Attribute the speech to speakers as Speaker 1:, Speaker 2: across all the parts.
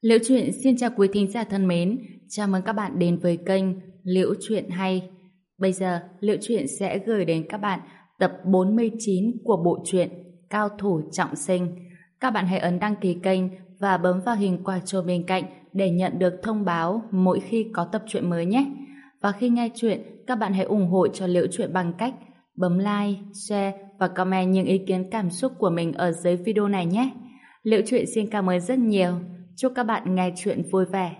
Speaker 1: Liễu Chuyện xin chào quý thính giả thân mến, chào mừng các bạn đến với kênh Liễu Chuyện Hay. Bây giờ, Liễu Chuyện sẽ gửi đến các bạn tập 49 của bộ truyện Cao Thủ Trọng Sinh. Các bạn hãy ấn đăng ký kênh và bấm vào hình quả chuông bên cạnh để nhận được thông báo mỗi khi có tập truyện mới nhé. Và khi nghe chuyện, các bạn hãy ủng hộ cho Liễu Chuyện bằng cách bấm like, share và comment những ý kiến cảm xúc của mình ở dưới video này nhé. Liễu Chuyện xin cảm ơn rất nhiều. Chúc các bạn nghe chuyện vui vẻ.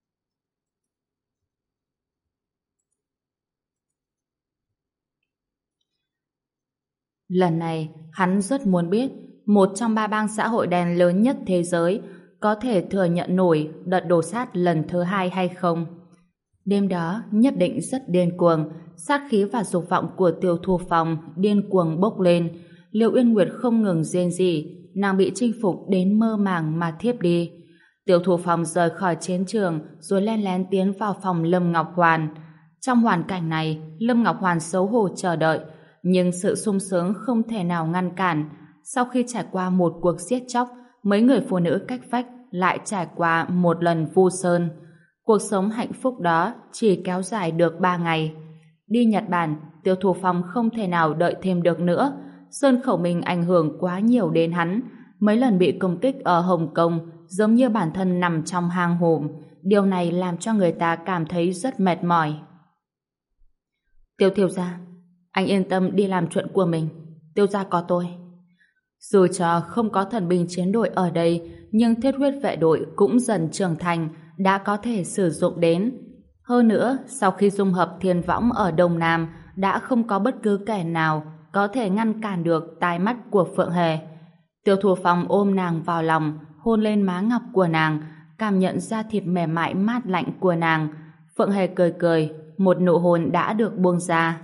Speaker 1: Lần này, hắn rất muốn biết một trong ba bang xã hội đen lớn nhất thế giới có thể thừa nhận nổi đợt đổ sát lần thứ hai hay không. Đêm đó nhất định rất điên cuồng, sát khí và dục vọng của Tiêu Thu Phong điên cuồng bốc lên. Liễu Uyên Nguyệt không ngừng rên rỉ, nàng bị chinh phục đến mơ màng mà thiếp đi. Tiêu Thu Phong rời khỏi chiến trường rồi len lén tiến vào phòng Lâm Ngọc Hoàn. Trong hoàn cảnh này, Lâm Ngọc Hoàn xấu hổ chờ đợi, nhưng sự sung sướng không thể nào ngăn cản. Sau khi trải qua một cuộc giết chóc, mấy người phụ nữ cách vách lại trải qua một lần vu sơn. Cuộc sống hạnh phúc đó chỉ kéo dài được 3 ngày. Đi Nhật Bản, Tiêu Thu Phong không thể nào đợi thêm được nữa. Sơn Khẩu Minh ảnh hưởng quá nhiều đến hắn. Mấy lần bị công kích ở Hồng Kông giống như bản thân nằm trong hang hùm. Điều này làm cho người ta cảm thấy rất mệt mỏi. Tiêu thiếu gia, anh yên tâm đi làm chuyện của mình. Tiêu gia có tôi. Dù cho không có thần binh chiến đội ở đây, nhưng thiết huyết vệ đội cũng dần trưởng thành, đã có thể sử dụng đến. Hơn nữa, sau khi dung hợp thiên võng ở Đông Nam, đã không có bất cứ kẻ nào có thể ngăn cản được tai mắt của Phượng Hề. Tiêu Thu Phong ôm nàng vào lòng, hôn lên má ngọc của nàng, cảm nhận da thịt mềm mại mát lạnh của nàng. Phượng Hề cười cười, một nụ hôn đã được buông ra.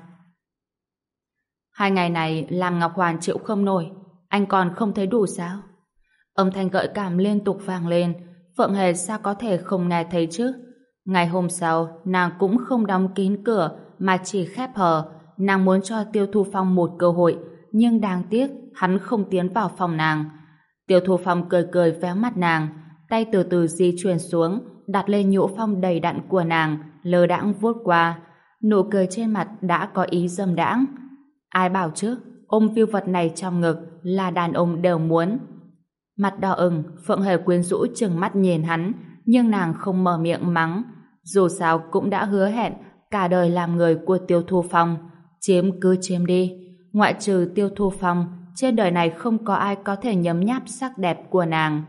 Speaker 1: 2 ngày này làm Ngọc Hoàn chịu không nổi, anh còn không thấy đủ sao? Âm thanh gợi cảm liên tục vang lên. Phượng Hề sao có thể không nghe thấy chứ? Ngày hôm sau, nàng cũng không đóng kín cửa mà chỉ khép hờ. Nàng muốn cho Tiêu Thu Phong một cơ hội, nhưng đáng tiếc hắn không tiến vào phòng nàng. Tiêu Thu Phong cười cười véo mặt nàng, tay từ từ di chuyển xuống, đặt lên nhũ phong đầy đặn của nàng, lơ đãng vuốt qua. Nụ cười trên mặt đã có ý dâm đãng. Ai bảo chứ, ôm viu vật này trong ngực là đàn ông đều muốn. Mặt đỏ ửng, Phượng Hề quyến rũ trừng mắt nhìn hắn, nhưng nàng không mở miệng mắng. Dù sao cũng đã hứa hẹn cả đời làm người của Tiêu Thu Phong. Chiếm cứ chiếm đi. Ngoại trừ Tiêu Thu Phong, trên đời này không có ai có thể nhấm nháp sắc đẹp của nàng.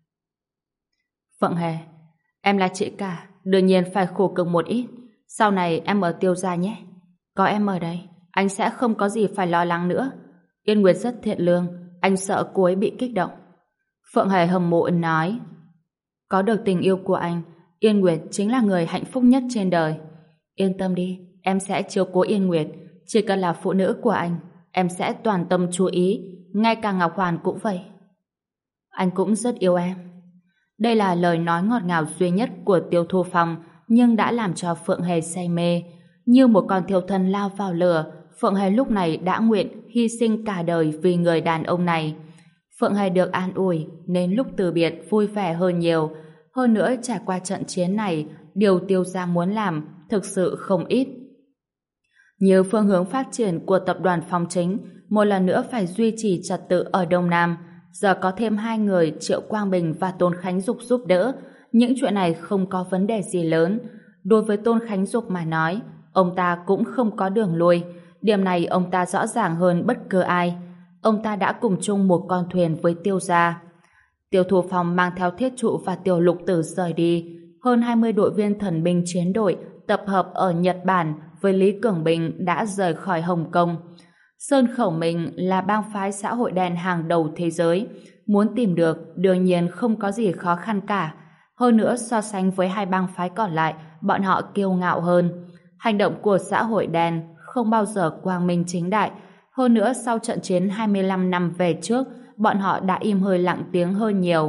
Speaker 1: Phượng Hề, em là chị cả, đương nhiên phải khổ cực một ít. Sau này em ở Tiêu gia nhé. Có em ở đây, anh sẽ không có gì phải lo lắng nữa. Yên Nguyệt rất thiện lương, anh sợ cô ấy bị kích động. Phượng Hề hâm mộ nói, có được tình yêu của anh, Yên Nguyệt chính là người hạnh phúc nhất trên đời. Yên tâm đi, em sẽ chiếu cố Yên Nguyệt. Chỉ cần là phụ nữ của anh, em sẽ toàn tâm chú ý. Ngay cả Ngọc Hoàn cũng vậy. Anh cũng rất yêu em. Đây là lời nói ngọt ngào duy nhất của Tiêu Thu Phong, nhưng đã làm cho Phượng Hề say mê. Như một con thiêu thân lao vào lửa, Phượng Hề lúc này đã nguyện hy sinh cả đời vì người đàn ông này. Phượng Hề được an ủi nên lúc từ biệt vui vẻ hơn nhiều. Hơn nữa trải qua trận chiến này, điều Tiêu gia muốn làm thực sự không ít. Như phương hướng phát triển của tập đoàn Phong Chính, một lần nữa phải duy trì trật tự ở Đông Nam. Giờ có thêm 2 người, Triệu Quang Bình và Tôn Khánh Dục giúp đỡ. Những chuyện này không có vấn đề gì lớn. Đối với Tôn Khánh Dục mà nói, ông ta cũng không có đường lui. Điểm này ông ta rõ ràng hơn bất cứ ai. Ông ta đã cùng chung một con thuyền với Tiêu gia. Tiêu Thu Phong mang theo Thiết Trụ và Tiểu Lục Tử rời đi. Hơn 20 đội viên thần binh chiến đội tập hợp ở Nhật Bản với Lý Cường Bình đã rời khỏi Hồng Kông. Sơn Khẩu Minh là bang phái xã hội đen hàng đầu thế giới. Muốn tìm được đương nhiên không có gì khó khăn cả. Hơn nữa so sánh với 2 bang phái còn lại, bọn họ kiêu ngạo hơn. Hành động của xã hội đen không bao giờ quang minh chính đại. Hơn nữa sau trận chiến 25 năm về trước, bọn họ đã im hơi lặng tiếng hơn nhiều.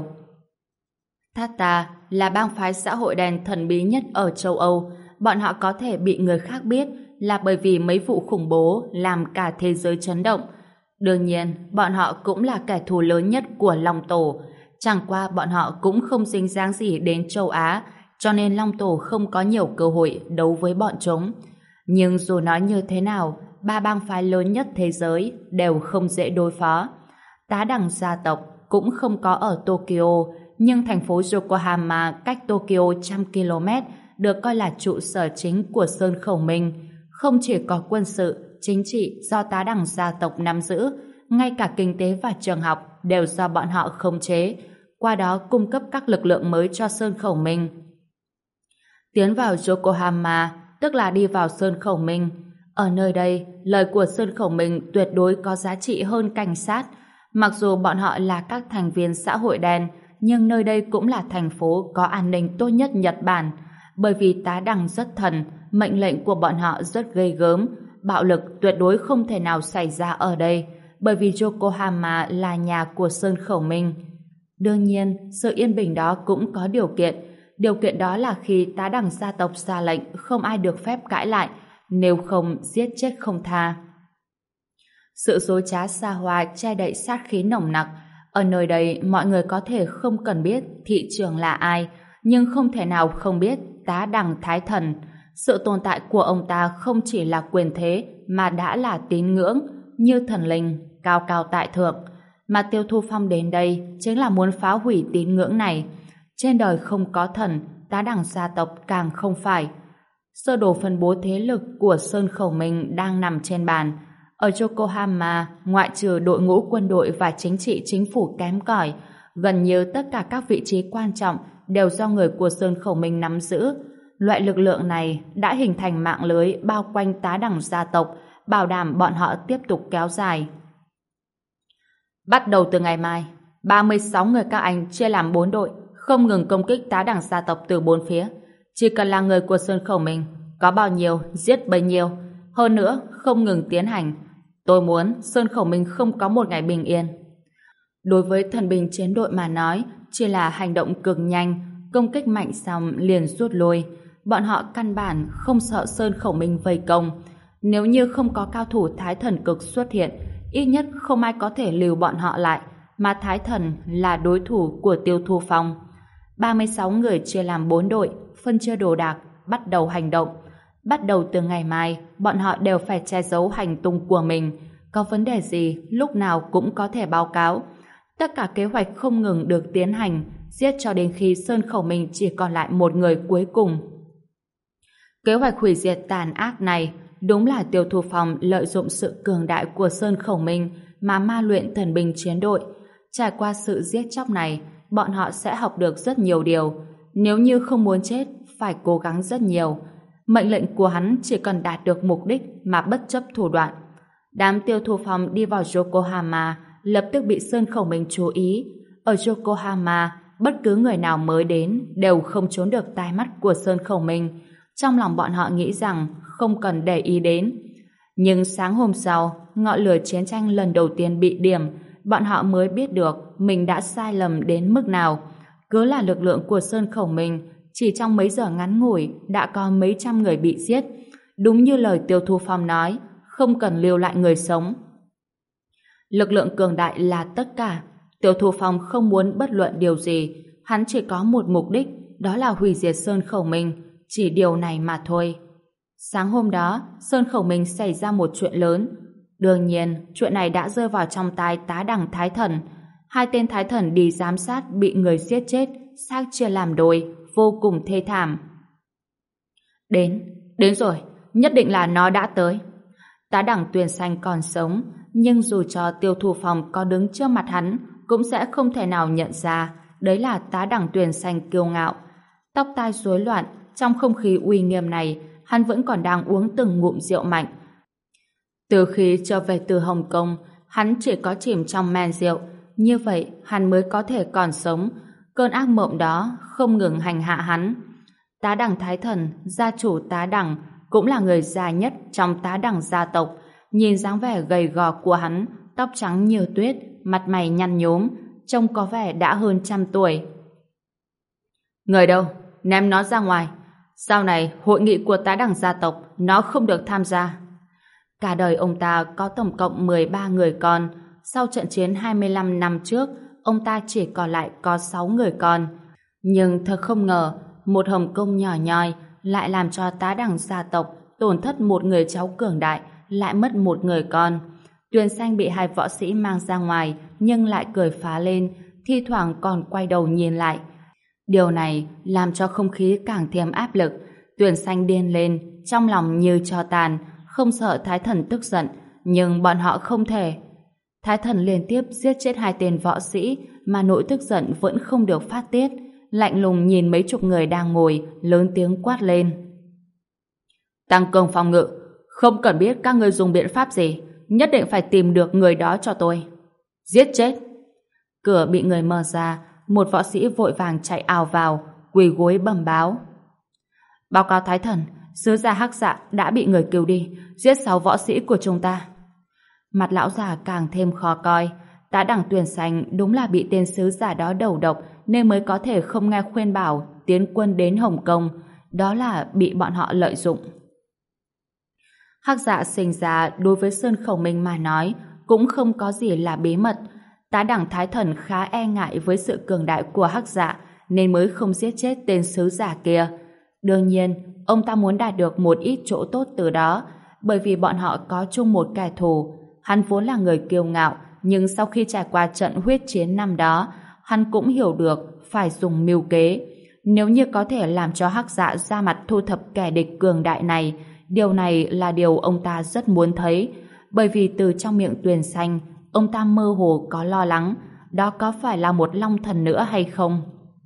Speaker 1: Tata là bang phái xã hội đen thần bí nhất ở châu Âu. Bọn họ có thể bị người khác biết là bởi vì mấy vụ khủng bố làm cả thế giới chấn động. Đương nhiên, bọn họ cũng là kẻ thù lớn nhất của Long Tổ. Chẳng qua bọn họ cũng không dính dáng gì đến châu Á, cho nên Long Tổ không có nhiều cơ hội đấu với bọn chúng. Nhưng dù nói như thế nào, ba bang phái lớn nhất thế giới đều không dễ đối phó. Tá đẳng gia tộc cũng không có ở Tokyo, nhưng thành phố Yokohama cách Tokyo trăm km được coi là trụ sở chính của Sơn Khẩu Minh. Không chỉ có quân sự, chính trị do tá đẳng gia tộc nắm giữ, ngay cả kinh tế và trường học đều do bọn họ khống chế, qua đó cung cấp các lực lượng mới cho Sơn Khẩu Minh. Tiến vào Yokohama, tức là đi vào Sơn Khẩu Minh. Ở nơi đây, lời của Sơn Khẩu Minh tuyệt đối có giá trị hơn cảnh sát. Mặc dù bọn họ là các thành viên xã hội đen, nhưng nơi đây cũng là thành phố có an ninh tốt nhất Nhật Bản. Bởi vì tá đẳng rất thần, mệnh lệnh của bọn họ rất ghê gớm, bạo lực tuyệt đối không thể nào xảy ra ở đây, bởi vì Yokohama là nhà của Sơn Khẩu Minh. Đương nhiên, sự yên bình đó cũng có điều kiện đó là khi tá đẳng gia tộc ra lệnh không ai được phép cãi lại, nếu không giết chết không tha. Sự dối trá xa hoa che đậy sát khí nồng nặc. Ở nơi đây mọi người có thể không cần biết thị trưởng là ai, nhưng không thể nào không biết tá đẳng Thái Thần. Sự tồn tại của ông ta không chỉ là quyền thế mà đã là tín ngưỡng, như thần linh cao cao tại thượng. Mà Tiêu Thu Phong đến đây chính là muốn phá hủy tín ngưỡng này. Trên đời không có thần, tá đẳng gia tộc càng không phải. Sơ đồ phân bố thế lực của Sơn Khẩu Minh đang nằm trên bàn. Ở Yokohama, ngoại trừ đội ngũ quân đội và chính trị chính phủ kém cỏi, gần như tất cả các vị trí quan trọng đều do người của Sơn Khẩu Minh nắm giữ. Loại lực lượng này đã hình thành mạng lưới bao quanh tá đẳng gia tộc, bảo đảm bọn họ tiếp tục kéo dài. Bắt đầu từ ngày mai, 36 người các anh chia làm 4 đội, không ngừng công kích tá đẳng gia tộc từ 4 phía. Chỉ cần là người của Sơn Khẩu Minh, có bao nhiêu giết bấy nhiêu. Hơn nữa, không ngừng tiến hành. Tôi muốn Sơn Khẩu Minh không có một ngày bình yên. Đối với thần binh chiến đội mà nói, chỉ là hành động cực nhanh, công kích mạnh xong liền rút lui. Bọn họ căn bản không sợ Sơn Khẩu Minh vây công. Nếu như không có cao thủ Thái Thần cực xuất hiện, ít nhất không ai có thể lưu bọn họ lại, mà Thái Thần là đối thủ của Tiêu Thu Phong. 36 người chia làm 4 đội, phân chia đồ đạc, bắt đầu hành động. Bắt đầu từ ngày mai, bọn họ đều phải che giấu hành tung của mình. Có vấn đề gì, lúc nào cũng có thể báo cáo. Tất cả kế hoạch không ngừng được tiến hành, giết cho đến khi Sơn Khẩu Minh chỉ còn lại một người cuối cùng. Kế hoạch hủy diệt tàn ác này đúng là Tiêu Thu Phong lợi dụng sự cường đại của Sơn Khẩu Minh mà ma luyện thần binh chiến đội. Trải qua sự giết chóc này, bọn họ sẽ học được rất nhiều điều. Nếu như không muốn chết, phải cố gắng rất nhiều. Mệnh lệnh của hắn chỉ cần đạt được mục đích mà bất chấp thủ đoạn. Đám Tiêu Thu Phong đi vào Yokohama lập tức bị Sơn Khẩu Minh chú ý. Ở Yokohama, bất cứ người nào mới đến đều không trốn được tai mắt của Sơn Khẩu Minh. Trong lòng bọn họ nghĩ rằng không cần để ý đến. Nhưng sáng hôm sau, ngọn lửa chiến tranh lần đầu tiên bị điểm, bọn họ mới biết được mình đã sai lầm đến mức nào. Cứ là lực lượng của Sơn Khẩu Minh, chỉ trong mấy giờ ngắn ngủi đã có mấy trăm người bị giết. Đúng như lời Tiêu Thu Phong nói, không cần lưu lại người sống. Lực lượng cường đại là tất cả. Tiêu Thu Phong không muốn bất luận điều gì, hắn chỉ có một mục đích, đó là hủy diệt Sơn Khẩu Minh. Chỉ điều này mà thôi. Sáng hôm đó, Sơn Khẩu Minh xảy ra một chuyện lớn. Đương nhiên, chuyện này đã rơi vào trong tai tá đẳng Thái Thần. Hai tên Thái Thần đi giám sát bị người giết chết, xác chia làm đôi, vô cùng thê thảm. Đến rồi, nhất định là nó đã tới. Tá đẳng Tuyền Xanh còn sống, nhưng dù cho Tiêu Thu Phong có đứng trước mặt hắn, cũng sẽ không thể nào nhận ra đấy là tá đẳng Tuyền Xanh kiêu ngạo. Tóc tai rối loạn, trong không khí uy nghiêm này, hắn vẫn còn đang uống từng ngụm rượu mạnh. Từ khi trở về từ Hồng Kông, hắn chỉ có chìm trong men rượu, như vậy hắn mới có thể còn sống. Cơn ác mộng đó không ngừng hành hạ hắn. Tá đẳng Thái Thần, gia chủ tá đẳng, cũng là người già nhất trong tá đẳng gia tộc. Nhìn dáng vẻ gầy gò của hắn, tóc trắng như tuyết, mặt mày nhăn nhúm, trông có vẻ đã hơn 100 tuổi. Người đâu? Ném nó ra ngoài. Sau này, hội nghị của tá đẳng gia tộc, nó không được tham gia. Cả đời ông ta có tổng cộng 13 người con. Sau trận chiến 25 năm trước, ông ta chỉ còn lại có 6 người con. Nhưng thật không ngờ, một Hồng Kông nhỏ nhoi lại làm cho tá đẳng gia tộc tổn thất một người cháu cường đại, lại mất một người con. Tuyền Xanh bị hai võ sĩ mang ra ngoài, nhưng lại cười phá lên, thi thoảng còn quay đầu nhìn lại. Điều này làm cho không khí càng thêm áp lực. Tuyền Xanh điên lên, trong lòng như tro tàn, không sợ Thái Thần tức giận, nhưng bọn họ không thể. Thái Thần liên tiếp giết chết 2 tên võ sĩ, mà nỗi tức giận vẫn không được phát tiết, lạnh lùng nhìn mấy chục người đang ngồi, lớn tiếng quát lên. Tăng cường phòng ngự, không cần biết các ngươi dùng biện pháp gì, nhất định phải tìm được người đó cho tôi. Giết chết! Cửa bị người mở ra, một võ sĩ vội vàng chạy ào vào, quỳ gối bẩm báo. Báo cáo Thái Thần, sứ giả Hắc Dạ đã bị người cứu đi, giết 6 võ sĩ của chúng ta. Mặt lão già càng thêm khó coi. Tá đẳng Tuyền Xanh đúng là bị tên sứ giả đó đầu độc nên mới có thể không nghe khuyên bảo tiến quân đến Hồng Kông. Đó là bị bọn họ lợi dụng. Hắc Dạ sinh ra đối với Sơn Khẩu Minh mà nói cũng không có gì là bí mật. Tá đẳng Thái Thần khá e ngại với sự cường đại của Hắc Dạ nên mới không giết chết tên sứ giả kia. Đương nhiên, ông ta muốn đạt được một ít chỗ tốt từ đó, bởi vì bọn họ có chung một kẻ thù. Hắn vốn là người kiêu ngạo, nhưng sau khi trải qua trận huyết chiến năm đó, hắn cũng hiểu được phải dùng mưu kế. Nếu như có thể làm cho Hắc Dạ ra mặt thu thập kẻ địch cường đại này, điều này là điều ông ta rất muốn thấy, bởi vì từ trong miệng Tuyền Xanh, ông ta mơ hồ có lo lắng, đó có phải là một long thần nữa hay không?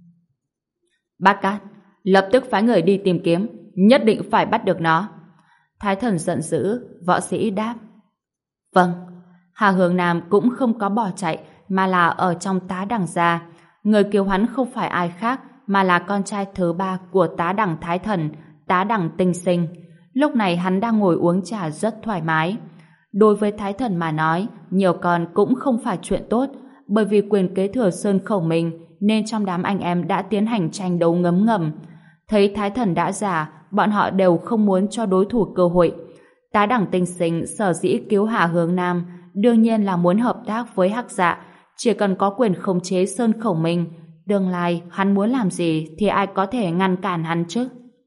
Speaker 1: Bát Cát, lập tức phái người đi tìm kiếm, nhất định phải bắt được nó. Thái Thần giận dữ, võ sĩ đáp. Vâng. Hà Hướng Nam cũng không có bỏ chạy, mà là ở trong tá đẳng gia. Người cứu hắn không phải ai khác, mà là con trai thứ 3 của tá đẳng Thái Thần, tá đẳng Tinh Sinh. Lúc này hắn đang ngồi uống trà rất thoải mái. Đối với Thái Thần mà nói, nhiều con cũng không phải chuyện tốt, bởi vì quyền kế thừa Sơn Khẩu Minh, nên trong đám anh em đã tiến hành tranh đấu ngấm ngầm. Thấy Thái Thần đã già, bọn họ đều không muốn cho đối thủ cơ hội. Tá đẳng Tinh Sinh sở dĩ cứu Hà Hướng Nam, đương nhiên là muốn hợp tác với Hắc Dạ, chỉ cần có quyền khống chế Sơn Khẩu Minh, tương lai hắn muốn làm gì thì ai có thể ngăn cản hắn chứ?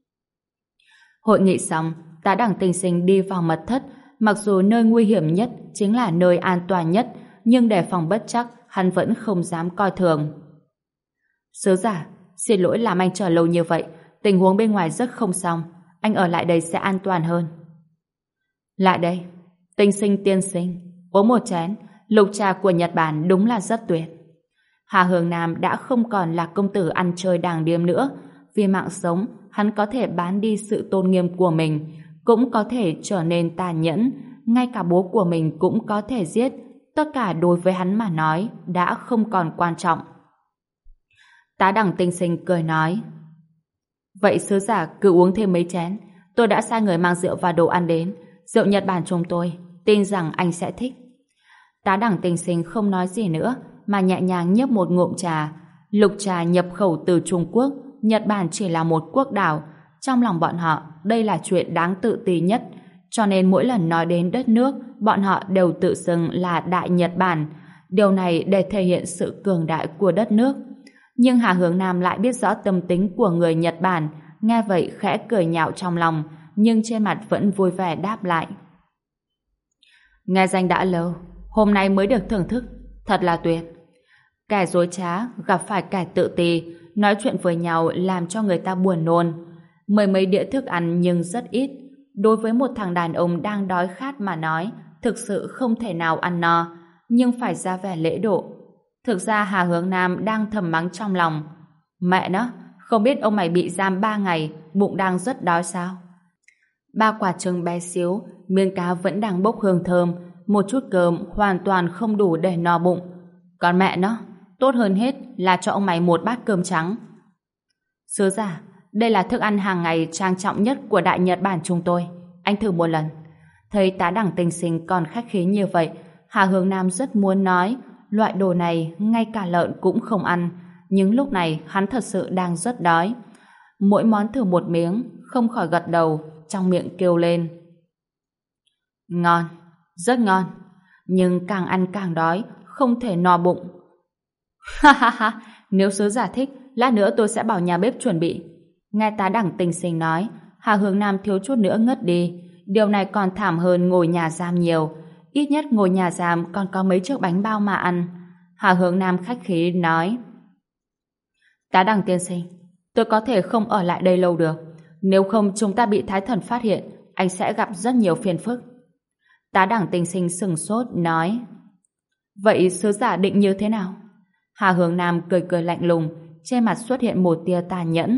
Speaker 1: Hội nghị xong, tá đẳng Tinh Sinh đi vào mật thất, mặc dù nơi nguy hiểm nhất chính là nơi an toàn nhất, nhưng đề phòng bất trắc, hắn vẫn không dám coi thường. Sứ giả, xin lỗi làm anh chờ lâu như vậy, tình huống bên ngoài rất không xong, anh ở lại đây sẽ an toàn hơn. Lại đây, Tinh Sinh tiên sinh, uống một chén, lục trà của Nhật Bản đúng là rất tuyệt. Hà Hướng Nam đã không còn là công tử ăn chơi đàng điếm nữa, vì mạng sống, hắn có thể bán đi sự tôn nghiêm của mình, cũng có thể trở nên tàn nhẫn, ngay cả bố của mình cũng có thể giết, tất cả đối với hắn mà nói đã không còn quan trọng. Tá đẳng Tinh Sinh cười nói, vậy sứ giả cứ uống thêm mấy chén, tôi đã sai người mang rượu và đồ ăn đến, rượu Nhật Bản chúng tôi, tin rằng anh sẽ thích. Tá đẳng Tinh Sinh không nói gì nữa, mà nhẹ nhàng nhấp một ngụm trà. Lục trà nhập khẩu từ Trung Quốc, Nhật Bản chỉ là một quốc đảo, trong lòng bọn họ đây là chuyện đáng tự ti nhất, cho nên mỗi lần nói đến đất nước, bọn họ đều tự xưng là Đại Nhật Bản. Điều này để thể hiện sự cường đại của đất nước. Nhưng Hà Hướng Nam lại biết rõ tâm tính của người Nhật Bản, nghe vậy khẽ cười nhạo trong lòng, nhưng trên mặt vẫn vui vẻ đáp lại. Nghe danh đã lâu, hôm nay mới được thưởng thức, thật là tuyệt. Kẻ dối trá gặp phải kẻ tự ti, nói chuyện với nhau làm cho người ta buồn nôn. Mười mấy đĩa thức ăn nhưng rất ít. Đối với một thằng đàn ông đang đói khát mà nói, thực sự không thể nào ăn no, nhưng phải ra vẻ lễ độ. Thực ra Hà Hướng Nam đang thầm mắng trong lòng. Mẹ nó, không biết ông mày bị giam 3 ngày, bụng đang rất đói sao? 3 quả trứng bé xíu, miếng cá vẫn đang bốc hương thơm, một chút cơm hoàn toàn không đủ để no bụng. Còn mẹ nó, tốt hơn hết là cho ông mày một bát cơm trắng. Sứ giả, đây là thức ăn hàng ngày trang trọng nhất của Đại Nhật Bản chúng tôi. Anh thử một lần. Thấy tá đẳng Tinh Sinh còn khách khí như vậy, Hà Hướng Nam rất muốn nói, loại đồ này ngay cả lợn cũng không ăn. Nhưng lúc này hắn thật sự đang rất đói. Mỗi món thử một miếng, không khỏi gật đầu, trong miệng kêu lên. Ngon, rất ngon. Nhưng càng ăn càng đói, không thể no bụng. Ha ha ha, nếu sứ giả thích, lát nữa tôi sẽ bảo nhà bếp chuẩn bị. Nghe tá đẳng Tình Sinh nói, Hà Hướng Nam thiếu chút nữa ngất đi. Điều này còn thảm hơn ngồi nhà giam nhiều. Ít nhất ngồi nhà giam còn có mấy chiếc bánh bao mà ăn. Hà Hướng Nam khách khí nói, tá đẳng tiên sinh, tôi có thể không ở lại đây lâu được. Nếu không chúng ta bị Thái Thần phát hiện, anh sẽ gặp rất nhiều phiền phức. Tá đẳng Tình Sinh sừng sốt nói, vậy sứ giả định như thế nào? Hà Hướng Nam cười cười lạnh lùng, trên mặt xuất hiện một tia tàn nhẫn.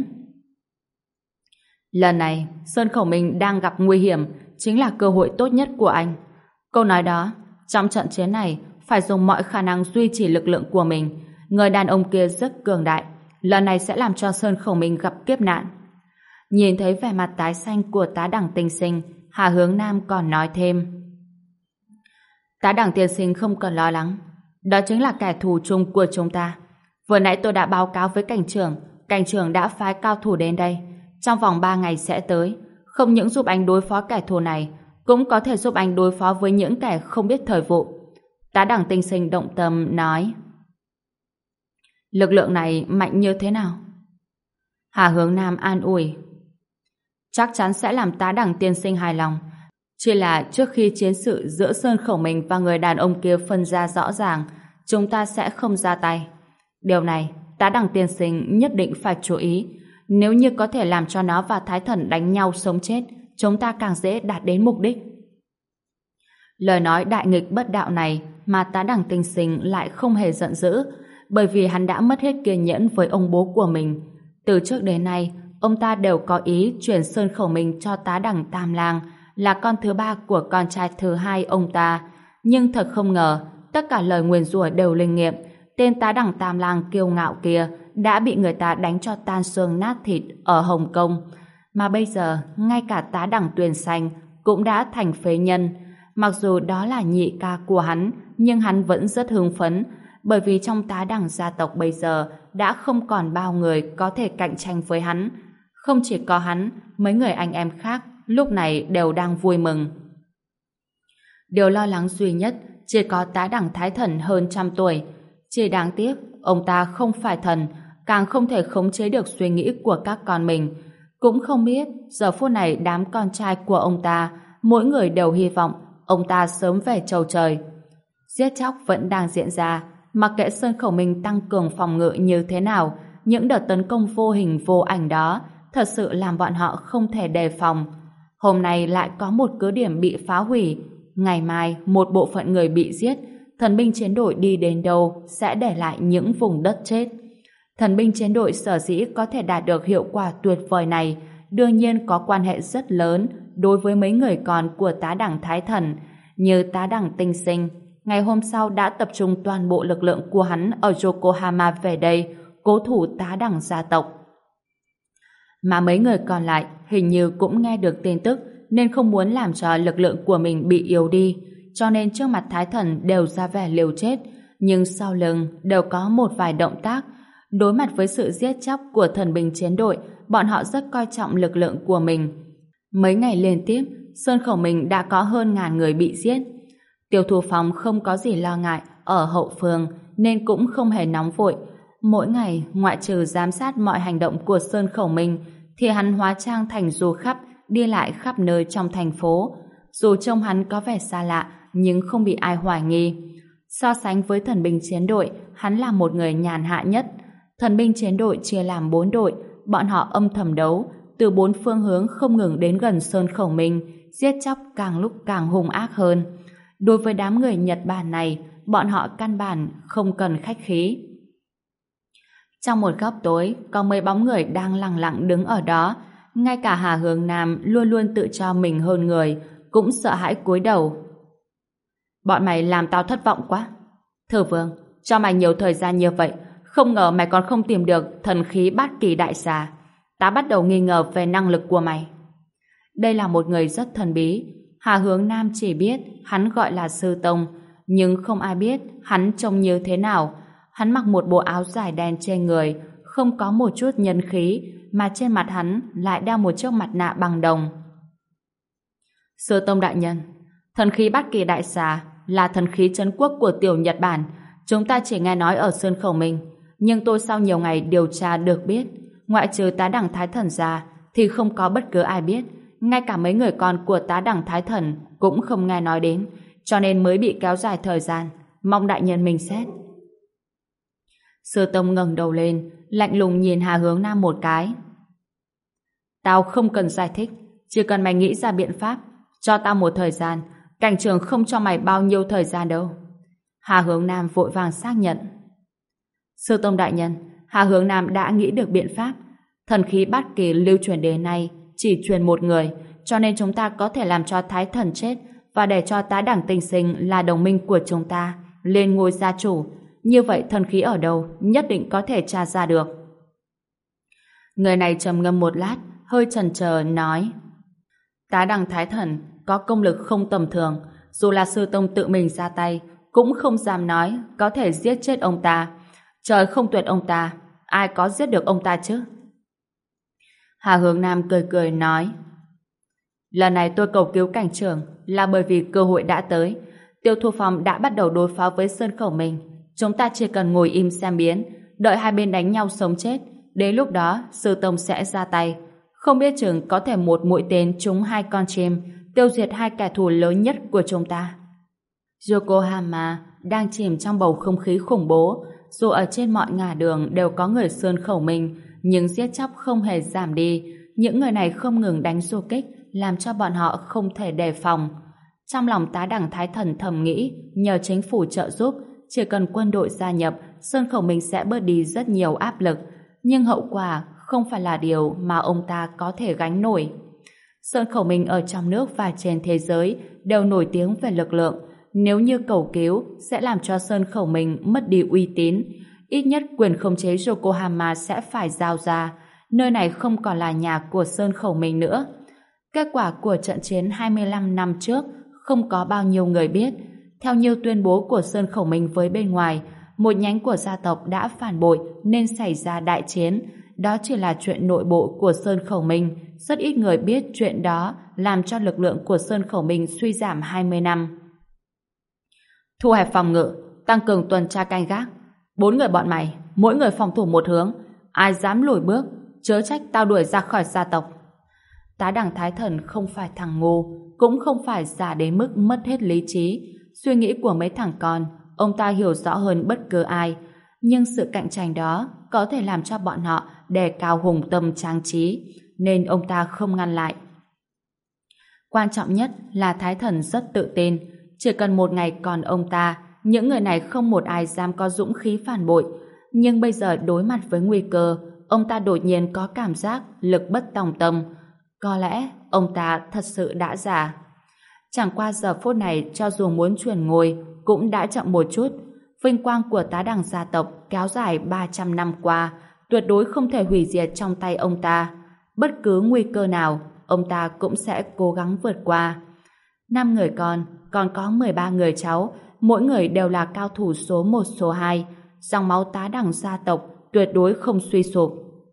Speaker 1: Lần này, Sơn Khẩu Minh đang gặp nguy hiểm, chính là cơ hội tốt nhất của anh. Câu nói đó, trong trận chiến này, phải dùng mọi khả năng duy trì lực lượng của mình. Người đàn ông kia rất cường đại, lần này sẽ làm cho Sơn Khẩu Minh gặp kiếp nạn. Nhìn thấy vẻ mặt tái xanh của tá đẳng Tình Sinh, Hà Hướng Nam còn nói thêm, tá đẳng tiên sinh không cần lo lắng, đó chính là kẻ thù chung của chúng ta. Vừa nãy tôi đã báo cáo với cảnh trưởng đã phái cao thủ đến đây, trong vòng 3 ngày sẽ tới, không những giúp anh đối phó kẻ thù này, cũng có thể giúp anh đối phó với những kẻ không biết thời vụ. Tá đẳng Tinh Sinh động tâm nói, lực lượng này mạnh như thế nào? Hà Hướng Nam an ủi, chắc chắn sẽ làm tá đẳng tiên sinh hài lòng. Chỉ là trước khi chiến sự giữa Sơn Khẩu Minh và người đàn ông kia phân ra rõ ràng, chúng ta sẽ không ra tay. Điều này, tá đẳng tiên sinh nhất định phải chú ý. Nếu như có thể làm cho nó và Thái Thần đánh nhau sống chết, chúng ta càng dễ đạt đến mục đích. Lời nói đại nghịch bất đạo này mà tá đẳng Tinh Sinh lại không hề giận dữ, bởi vì hắn đã mất hết kiên nhẫn với ông bố của mình. Từ trước đến nay, ông ta đều có ý chuyển Sơn Khẩu Minh cho tá đẳng Tam Lang, là con thứ ba của con trai thứ hai ông ta. Nhưng thật không ngờ, tất cả lời nguyền rủa đều linh nghiệm. Tên tá đẳng Tam Lang kiêu ngạo kia đã bị người ta đánh cho tan xương nát thịt ở Hồng Kông. Mà bây giờ, ngay cả tá đẳng Tuyền Xanh cũng đã thành phế nhân. Mặc dù đó là nhị ca của hắn, nhưng hắn vẫn rất hưng phấn, bởi vì trong tá đẳng gia tộc bây giờ đã không còn bao người có thể cạnh tranh với hắn. Không chỉ có hắn, mấy người anh em khác lúc này đều đang vui mừng. Điều lo lắng duy nhất chỉ có tá đẳng Thái Thần hơn 100 tuổi. Chỉ đáng tiếc, ông ta không phải thần, càng không thể khống chế được suy nghĩ của các con mình. Cũng không biết, giờ phút này đám con trai của ông ta, mỗi người đều hy vọng ông ta sớm về chầu trời. Giết chóc vẫn đang diễn ra, mặc kệ Sơn Khẩu Minh tăng cường phòng ngự như thế nào, những đợt tấn công vô hình vô ảnh đó thật sự làm bọn họ không thể đề phòng. Hôm nay lại có một cứ điểm bị phá hủy, ngày mai một bộ phận người bị giết, thần binh chiến đội đi đến đâu sẽ để lại những vùng đất chết. Thần binh chiến đội sở dĩ có thể đạt được hiệu quả tuyệt vời này đương nhiên có quan hệ rất lớn đối với mấy người con của tá đẳng Thái Thần, như tá đẳng Tinh Sinh. Ngày hôm sau đã tập trung toàn bộ lực lượng của hắn ở Yokohama về đây, cố thủ tá đẳng gia tộc. Mà mấy người còn lại hình như cũng nghe được tin tức nên không muốn làm cho lực lượng của mình bị yếu đi, cho nên trước mặt Thái Thần đều ra vẻ liều chết, nhưng sau lưng đều có một vài động tác. Đối mặt với sự giết chóc của thần binh chiến đội, bọn họ rất coi trọng lực lượng của mình. Mấy ngày liên tiếp, Sơn Khẩu Minh đã có hơn 1000 người bị giết. Tiêu Thu Phong không có gì lo ngại ở hậu phương nên cũng không hề nóng vội. Mỗi ngày, ngoại trừ giám sát mọi hành động của Sơn Khẩu Minh, thì hắn hóa trang thành du khách đi lại khắp nơi trong thành phố. Dù trông hắn có vẻ xa lạ, nhưng không bị ai hoài nghi. So sánh với thần binh chiến đội, hắn là một người nhàn hạ nhất. Thần binh chiến đội chia làm 4 đội, bọn họ âm thầm đấu, từ 4 phương hướng không ngừng đến gần Sơn Khẩu Minh, giết chóc càng lúc càng hung ác hơn. Đối với đám người Nhật Bản này, bọn họ căn bản không cần khách khí. Trong một góc tối, có mấy bóng người đang lặng lặng đứng ở đó. Ngay cả Hà Hướng Nam luôn luôn tự cho mình hơn người, cũng sợ hãi cúi đầu. Bọn mày làm tao thất vọng quá. Thử Vương, cho mày nhiều thời gian như vậy, không ngờ mày còn không tìm được thần khí bát kỳ đại xà. Ta bắt đầu nghi ngờ về năng lực của mày. Đây là một người rất thần bí. Hà Hướng Nam chỉ biết hắn gọi là Sư Tông, nhưng không ai biết hắn trông như thế nào. Hắn mặc một bộ áo dài đen trên người, không có một chút nhân khí, mà trên mặt hắn lại đeo một chiếc mặt nạ bằng đồng. Sư Tông đại nhân, thần khí bát kỳ đại xà là thần khí trấn quốc của tiểu Nhật Bản, chúng ta chỉ nghe nói ở Sơn Khẩu mình, nhưng tôi sau nhiều ngày điều tra được biết, ngoại trừ tá đẳng Thái Thần ra, thì không có bất cứ ai biết, ngay cả mấy người con của tá đẳng Thái Thần cũng không nghe nói đến, cho nên mới bị kéo dài thời gian, mong đại nhân minh xét. Sư Tông ngẩng đầu lên, lạnh lùng nhìn Hà Hướng Nam một cái. Tao không cần giải thích, chỉ cần mày nghĩ ra biện pháp, cho tao một thời gian, cảnh trường không cho mày bao nhiêu thời gian đâu. Hà Hướng Nam vội vàng xác nhận. Sư Tông đại nhân, Hà Hướng Nam đã nghĩ được biện pháp. Thần khí bát kỳ lưu truyền đến nay chỉ truyền một người, cho nên chúng ta có thể làm cho Thái Thần chết và để cho tá đẳng Tinh Sinh là đồng minh của chúng ta lên ngôi gia chủ. Như vậy thần khí ở đâu nhất định có thể tra ra được. Người này trầm ngâm một lát, hơi chần chờ nói: tá đẳng Thái Thần có công lực không tầm thường, dù là sư tông tự mình ra tay cũng không dám nói có thể giết chết ông ta. Trời không tuyệt ông ta, ai có giết được ông ta chứ? Hà Hướng Nam cười cười nói: lần này tôi cầu cứu cảnh trưởng là bởi vì cơ hội đã tới. Tiêu Thu Phong đã bắt đầu đối phó với Sơn Khẩu mình, chúng ta chỉ cần ngồi im xem biến, đợi hai bên đánh nhau sống chết, đến lúc đó sư tông sẽ ra tay, không biết chừng có thể một mũi tên trúng hai con chim, tiêu diệt hai kẻ thù lớn nhất của chúng ta. Yokohama đang chìm trong bầu không khí khủng bố, dù ở trên mọi ngả đường đều có người Sơn Khẩu mình, nhưng giết chóc không hề giảm đi. Những người này không ngừng đánh du kích, làm cho bọn họ không thể đề phòng. Trong lòng tá đẳng Thái Thần thầm nghĩ, nhờ chính phủ trợ giúp, chỉ cần quân đội gia nhập, Sơn Khẩu mình sẽ bớt đi rất nhiều áp lực. Nhưng hậu quả không phải là điều mà ông ta có thể gánh nổi. Sơn Khẩu mình ở trong nước và trên thế giới đều nổi tiếng về lực lượng. Nếu như cầu cứu, sẽ làm cho Sơn Khẩu mình mất đi uy tín. Ít nhất quyền khống chế Yokohama sẽ phải giao ra. Nơi này không còn là nhà của Sơn Khẩu mình nữa. Kết quả của trận chiến 25 năm trước không có bao nhiêu người biết. Theo như tuyên bố của Sơn Khẩu mình với bên ngoài, một nhánh của gia tộc đã phản bội nên xảy ra đại chiến. Đó chỉ là chuyện nội bộ của Sơn Khẩu mình. Rất ít người biết chuyện đó, làm cho lực lượng của Sơn Khẩu mình suy giảm 20 năm. Thu hẹp phòng ngự, tăng cường tuần tra canh gác. 4 người bọn mày, mỗi người phòng thủ một hướng. Ai dám lùi bước, chớ trách tao đuổi ra khỏi gia tộc. Tá đẳng Thái Thần không phải thằng ngu, cũng không phải giả đến mức mất hết lý trí. Suy nghĩ của mấy thằng con, ông ta hiểu rõ hơn bất cứ ai. Nhưng sự cạnh tranh đó có thể làm cho bọn họ đề cao hùng tâm trang trí, nên ông ta không ngăn lại. Quan trọng nhất là Thái Thần rất tự tin. Chỉ cần một ngày còn ông ta, những người này không một ai dám có dũng khí phản bội. Nhưng bây giờ đối mặt với nguy cơ, ông ta đột nhiên có cảm giác lực bất tòng tâm. Có lẽ ông ta thật sự đã già. Chẳng qua giờ phút này cho dù muốn chuyển ngôi cũng đã chậm một chút. Vinh quang của tá đẳng gia tộc kéo dài 300 năm qua tuyệt đối không thể hủy diệt trong tay ông ta. Bất cứ nguy cơ nào ông ta cũng sẽ cố gắng vượt qua. 5 người con, còn có 13 người cháu, mỗi người đều là cao thủ số 1 số 2. Dòng máu tá đẳng gia tộc tuyệt đối không suy sụp.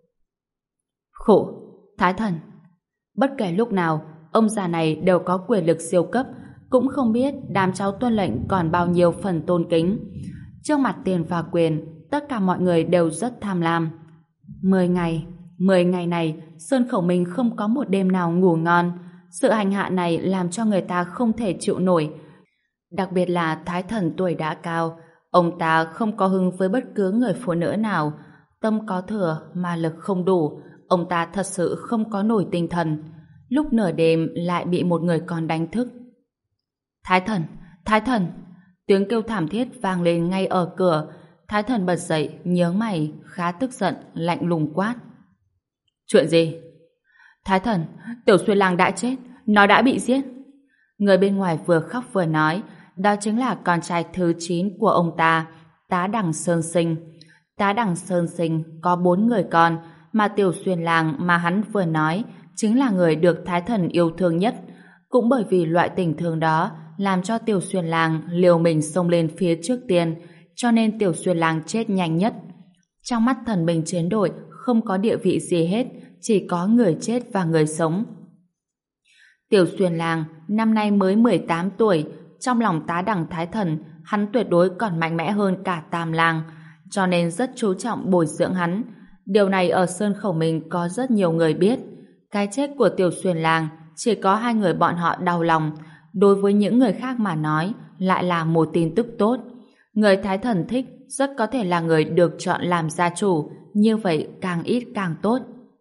Speaker 1: Khổ, Thái Thần. Bất kể lúc nào, ông già này đều có quyền lực siêu cấp, cũng không biết đám cháu tuân lệnh còn bao nhiêu phần tôn kính. Trước mặt tiền và quyền, tất cả mọi người đều rất tham lam. 10 ngày này, Sơn Khẩu mình không có một đêm nào ngủ ngon. Sự hành hạ này làm cho người ta không thể chịu nổi. Đặc biệt là Thái Thần tuổi đã cao, ông ta không có hứng với bất cứ người phụ nữ nào. Tâm có thừa mà lực không đủ, ông ta thật sự không có nổi tinh thần. Lúc nửa đêm lại bị một người con đánh thức. Thái Thần! Thái Thần! Tiếng kêu thảm thiết vang lên ngay ở cửa. Thái Thần bật dậy, nhướng mày, khá tức giận, lạnh lùng quát. Chuyện gì? Thái Thần, Tiểu Xuyên Lang đã chết, nó đã bị giết. Người bên ngoài vừa khóc vừa nói, đó chính là con trai thứ 9 của ông ta, Tá Đẳng Sơn Sinh. Tá Đẳng Sơn Sinh có 4 người con, mà Tiểu Xuyên Lang mà hắn vừa nói chính là người được Thái Thần yêu thương nhất. Cũng bởi vì loại tình thương đó làm cho Tiểu Xuyên Lang liều mình xông lên phía trước tiên, cho nên Tiểu Xuyên Lang chết nhanh nhất. Trong mắt thần binh chiến đội không có địa vị gì hết, chỉ có người chết và người sống. Tiểu Xuyên Lang năm nay mới 18 tuổi, trong lòng Tá Đẳng Thái Thần hắn tuyệt đối còn mạnh mẽ hơn cả Tam Lang, cho nên rất chú trọng bồi dưỡng hắn. Điều này ở Sơn Khẩu mình có rất nhiều người biết. Cái chết của Tiểu Xuyên Lang chỉ có hai người bọn họ đau lòng, đối với những người khác mà nói lại là một tin tức tốt. Người Thái Thần thích rất có thể là người được chọn làm gia chủ, như vậy càng ít càng tốt.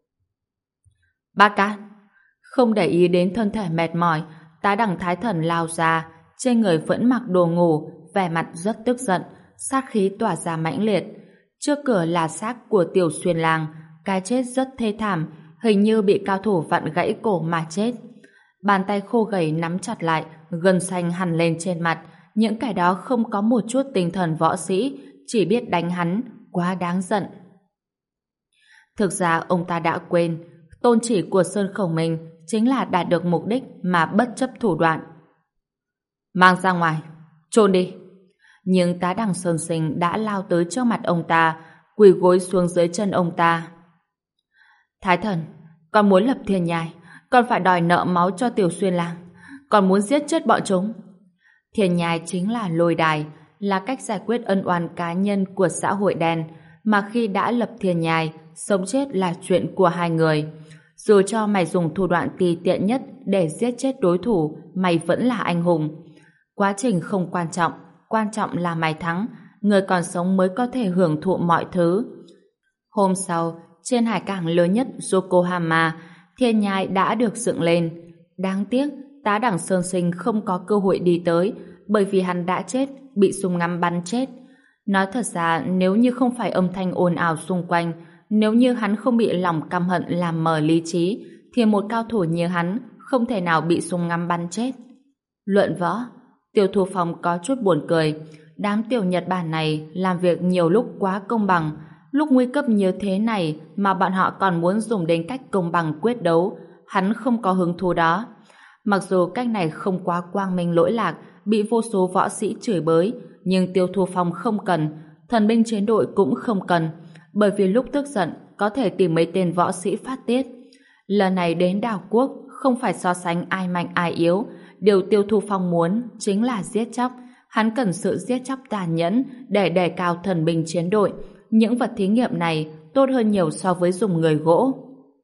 Speaker 1: Bát Cát không để ý đến thân thể mệt mỏi, Tá Đẳng Thái Thần lao ra, trên người vẫn mặc đồ ngủ, vẻ mặt rất tức giận, sát khí tỏa ra mãnh liệt. Trước cửa là xác của Tiểu Xuyên Lang, cái chết rất thê thảm, hình như bị cao thủ vặn gãy cổ mà chết. Bàn tay khô gầy nắm chặt lại, gân xanh hằn lên trên mặt, những kẻ đó không có một chút tinh thần võ sĩ, chỉ biết đánh hắn, quá đáng giận. Thực ra ông ta đã quên, tôn chỉ của Sơn Khẩu mình chính là đạt được mục đích mà bất chấp thủ đoạn. Mang ra ngoài, chôn đi. Nhưng Tá Đẳng Sơn Sinh đã lao tới trước mặt ông ta, quỳ gối xuống dưới chân ông ta. Thái Thần, con muốn lập thiên nhai, con phải đòi nợ máu cho Tiểu Xuyên Lang, con muốn giết chết bọn chúng. Thiên nhai chính là lôi đài, là cách giải quyết ân oán cá nhân của xã hội đen, mà khi đã lập thiên nhai, sống chết là chuyện của hai người. Dù cho mày dùng thủ đoạn tùy tiện nhất để giết chết đối thủ, mày vẫn là anh hùng. Quá trình không quan trọng là mày thắng, người còn sống mới có thể hưởng thụ mọi thứ. Hôm sau, trên hải cảng lớn nhất Yokohama, thiên nhai đã được dựng lên. Đáng tiếc, Tá Đẳng Sơn Sinh không có cơ hội đi tới, bởi vì hắn đã chết, bị súng ngắm bắn chết. Nói thật ra, nếu như không phải âm thanh ồn ào xung quanh, nếu như hắn không bị lòng căm hận làm mờ lý trí, thì một cao thủ như hắn không thể nào bị súng ngắm bắn chết. Luận võ, Tiêu Thu Phong có chút buồn cười. Đám tiểu Nhật Bản này làm việc nhiều lúc quá công bằng. Lúc nguy cấp như thế này mà bọn họ còn muốn dùng đến cách công bằng quyết đấu, hắn không có hứng thú đó. Mặc dù cách này không quá quang minh lỗi lạc, bị vô số võ sĩ chửi bới, nhưng Tiêu Thu Phong không cần, thần binh chiến đội cũng không cần, bởi vì lúc tức giận có thể tìm mấy tên võ sĩ phát tiết. Lần này đến đảo quốc không phải so sánh ai mạnh ai yếu, điều Tiêu Thu Phong muốn chính là giết chóc. Hắn cần sự giết chóc tàn nhẫn để đề cao thần binh chiến đội. Những vật thí nghiệm này tốt hơn nhiều so với dùng người gỗ.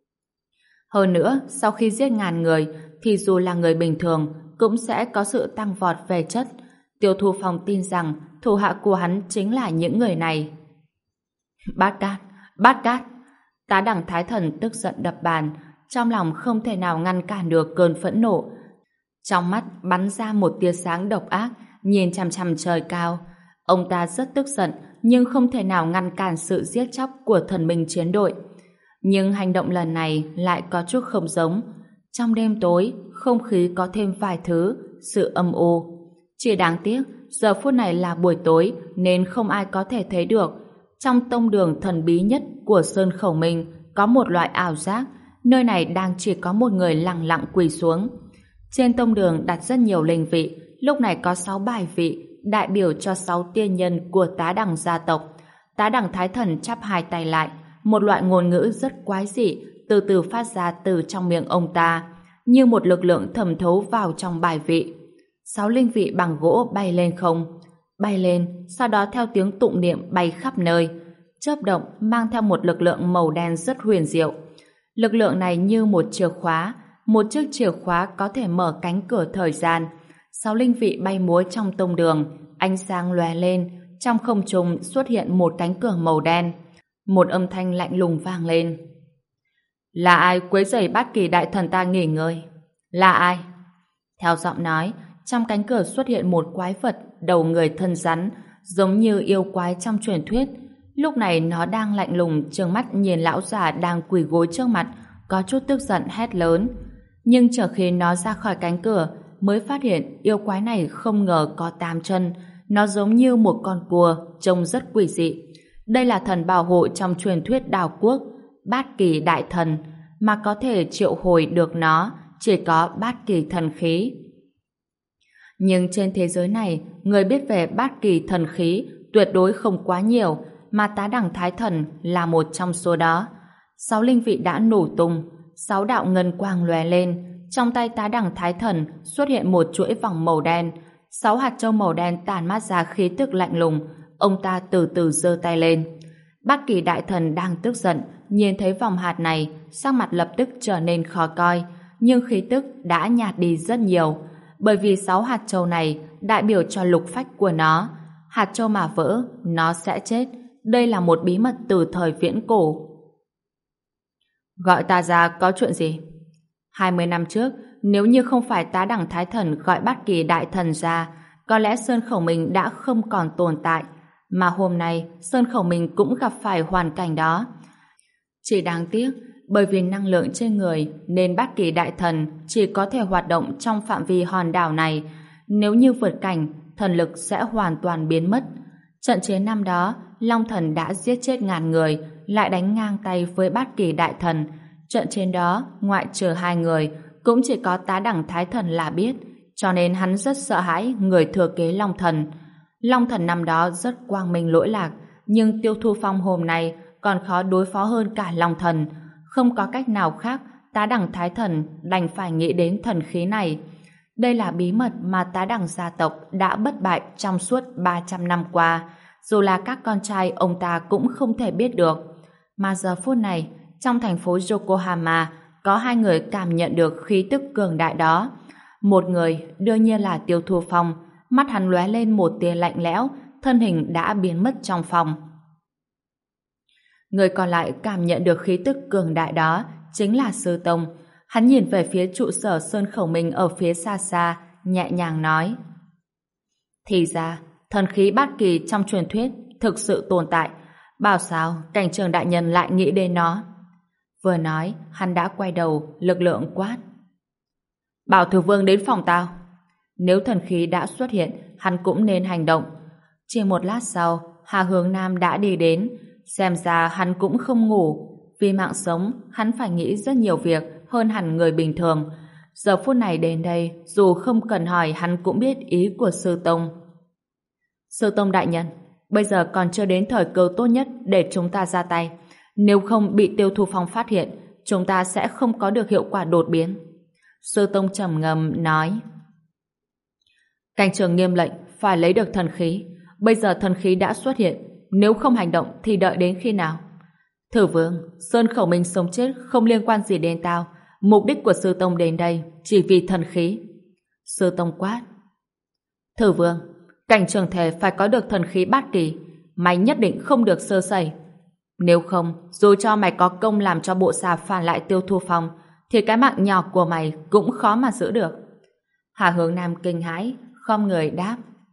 Speaker 1: Hơn nữa, sau khi giết ngàn người thì dù là người bình thường cũng sẽ có sự tăng vọt về chất. Tiêu Thu Phong tin rằng thủ hạ của hắn chính là những người này. Bát Cát, Bát Cát! Tá Đẳng Thái Thần tức giận đập bàn, trong lòng không thể nào ngăn cản được cơn phẫn nộ. Trong mắt bắn ra một tia sáng độc ác, nhìn chằm chằm trời cao. Ông ta rất tức giận, nhưng không thể nào ngăn cản sự giết chóc của thần binh chiến đội. Nhưng hành động lần này lại có chút không giống. Trong đêm tối, không khí có thêm vài thứ, sự âm u. Chỉ đáng tiếc, giờ phút này là buổi tối nên không ai có thể thấy được. Trong tông đường thần bí nhất của Sơn Khẩu Minh có một loại ảo giác, nơi này đang chỉ có một người lặng lặng quỳ xuống. Trên tông đường đặt rất nhiều linh vị, lúc này có 6 bài vị đại biểu cho 6 tiên nhân của Tá Đẳng gia tộc. Tá Đẳng Thái Thần chắp hai tay lại, một loại ngôn ngữ rất quái dị từ từ phát ra từ trong miệng ông ta, như một lực lượng thẩm thấu vào trong bài vị. 6 linh vị bằng gỗ bay lên không, bay lên, sau đó theo tiếng tụng niệm bay khắp nơi, chớp động mang theo một lực lượng màu đen rất huyền diệu. Lực lượng này như một chìa khóa, một chiếc chìa khóa có thể mở cánh cửa thời gian. 6 linh vị bay múa trong tông đường, ánh sáng lóe lên, trong không trung xuất hiện một cánh cửa màu đen. Một âm thanh lạnh lùng vang lên. Là ai quấy rầy Bát Kỳ đại thần ta nghỉ ngơi? Là ai? Theo giọng nói, trong cánh cửa xuất hiện một quái vật đầu người thân rắn, giống như yêu quái trong truyền thuyết. Lúc này nó đang lạnh lùng trừng mắt nhìn lão già đang quỳ gối trước mặt, có chút tức giận hét lớn. Nhưng chờ khi nó ra khỏi cánh cửa, mới phát hiện yêu quái này không ngờ có 8 chân, nó giống như một con cua, trông rất quỷ dị. Đây là thần bảo hộ trong truyền thuyết đảo quốc, Bát Kỳ đại thần, mà có thể triệu hồi được nó chỉ có Bát Kỳ thần khí. Nhưng trên thế giới này, người biết về Bát Kỳ thần khí tuyệt đối không quá nhiều, mà Tá Đẳng Thái Thần là một trong số đó. 6 linh vị đã nổ tung, 6 đạo ngân quang lóe lên, trong tay Tá Đẳng Thái Thần xuất hiện một chuỗi vòng màu đen, 6 hạt châu màu đen tản mát ra khí tức lạnh lùng. Ông ta từ từ giơ tay lên. Bát Kỳ đại thần đang tức giận, nhìn thấy vòng hạt này, sắc mặt lập tức trở nên khó coi, nhưng khí tức đã nhạt đi rất nhiều, bởi vì 6 hạt châu này đại biểu cho lục phách của nó. Hạt châu mà vỡ, nó sẽ chết. Đây là một bí mật từ thời viễn cổ. Gọi ta ra có chuyện gì? 20 năm trước, nếu như không phải Tá Đẳng Thái Thần gọi Bát Kỳ đại thần ra, có lẽ Sơn Khẩu Minh đã không còn tồn tại. Mà hôm nay, Sơn Khẩu Minh cũng gặp phải hoàn cảnh đó. Chỉ đáng tiếc, bởi vì năng lượng trên người nên Bát Kỳ đại thần chỉ có thể hoạt động trong phạm vi hòn đảo này. Nếu như vượt cảnh, thần lực sẽ hoàn toàn biến mất. Trận chiến năm đó, Long Thần đã giết chết ngàn người, lại đánh ngang tay với Bát Kỳ đại thần. Trận chiến đó, ngoại trừ 2 người, cũng chỉ có Tá Đẳng Thái Thần là biết, cho nên hắn rất sợ hãi người thừa kế Long Thần. Long Thần năm đó rất quang minh lỗi lạc, nhưng Tiêu Thu Phong hôm nay còn khó đối phó hơn cả Long Thần. Không có cách nào khác, Tá Đẳng Thái Thần đành phải nghĩ đến thần khí này. Đây là bí mật mà Tá Đẳng gia tộc đã bất bại trong suốt 300 năm qua, dù là các con trai ông ta cũng không thể biết được. Mà giờ phút này, trong thành phố Yokohama, có 2 người cảm nhận được khí tức cường đại đó. Một người đương nhiên là Tiêu Thu Phong, mắt hắn lóe lên một tia lạnh lẽo, thân hình đã biến mất trong phòng. Người còn lại cảm nhận được khí tức cường đại đó chính là Sư Tông. Hắn nhìn về phía trụ sở Sơn Khẩu Minh ở phía xa xa, nhẹ nhàng nói: thì ra, thần khí Bát Kỳ trong truyền thuyết thực sự tồn tại. Bảo sao Cảnh Trường đại nhân lại nghĩ đến nó? Vừa nói, hắn đã quay đầu, lực lượng quát: bảo Thừa Vương đến phòng tao. Nếu thần khí đã xuất hiện, hắn cũng nên hành động. Chỉ một lát sau, Hà Hướng Nam đã đi đến. Xem ra hắn cũng không ngủ. Vì mạng sống, hắn phải nghĩ rất nhiều việc hơn hẳn người bình thường. Giờ phút này đến đây, dù không cần hỏi, hắn cũng biết ý của Sư Tông. Sư Tông đại nhân, bây giờ còn chưa đến thời cơ tốt nhất để chúng ta ra tay. Nếu không bị Tiêu Thu Phong phát hiện, chúng ta sẽ không có được hiệu quả đột biến. Sư Tông trầm ngâm nói: Cảnh Trường nghiêm lệnh phải lấy được thần khí. Bây giờ thần khí đã xuất hiện, nếu không hành động thì đợi đến khi nào? Thử Vương, Sơn Khẩu Minh sống chết không liên quan gì đến tao. Mục đích của Sư Tông đến đây chỉ vì thần khí. Sư Tông quát: Thử Vương, Cảnh Trường thề phải có được thần khí Bát Kỳ. Mày nhất định không được sơ sẩy. Nếu không, dù cho mày có công làm cho bộ xà phản lại Tiêu Thu Phong, thì cái mạng nhỏ của mày cũng khó mà giữ được. Hà Hướng Nam kinh hãi, khom người đáp: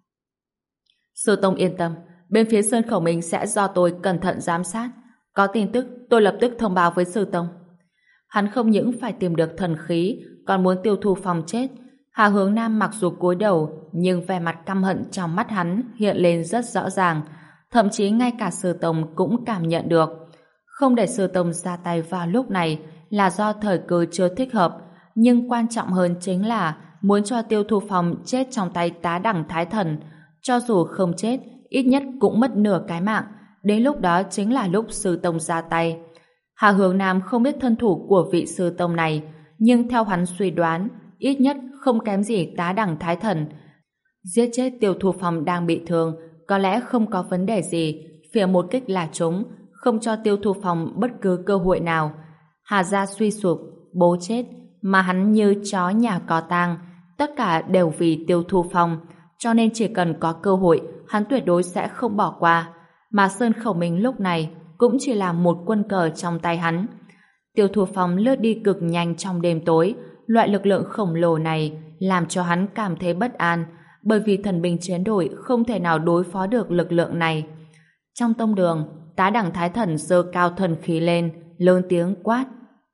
Speaker 1: Sư Tông yên tâm, bên phía Sơn Khẩu Minh sẽ do tôi cẩn thận giám sát. Có tin tức, tôi lập tức thông báo với Sư Tông. Hắn không những phải tìm được thần khí, còn muốn Tiêu Thu Phong chết. Hà Hướng Nam mặc dù cúi đầu, nhưng vẻ mặt căm hận trong mắt hắn hiện lên rất rõ ràng. Thậm chí ngay cả Sư Tông cũng cảm nhận được. Không để Sư Tông ra tay vào lúc này là do thời cơ chưa thích hợp, nhưng quan trọng hơn chính là muốn cho Tiêu Thu Phong chết trong tay Tá Đẳng Thái Thần. Cho dù không chết, ít nhất cũng mất nửa cái mạng. Đến lúc đó chính là lúc Sư Tông ra tay. Hà Hướng Nam không biết thân thủ của vị Sư Tông này, nhưng theo hắn suy đoán, ít nhất không kém gì Tá Đẳng Thái Thần. Giết chết Tiêu Thu Phong đang bị thương, có lẽ không có vấn đề gì, phía một kích là trúng, không cho Tiêu Thu Phong bất cứ cơ hội nào. Hà gia suy sụp, bố chết, mà hắn như chó nhà có tang, tất cả đều vì Tiêu Thu Phong, cho nên chỉ cần có cơ hội, hắn tuyệt đối sẽ không bỏ qua. Mà Sơn Khẩu Minh lúc này cũng chỉ là một quân cờ trong tay hắn. Tiêu Thu Phong lướt đi cực nhanh trong đêm tối, loại lực lượng khổng lồ này làm cho hắn cảm thấy bất an, bởi vì thần binh chiến đội không thể nào đối phó được lực lượng này. Trong tông đường, Tá Đẳng Thái Thần giơ cao thần khí lên, lớn tiếng quát: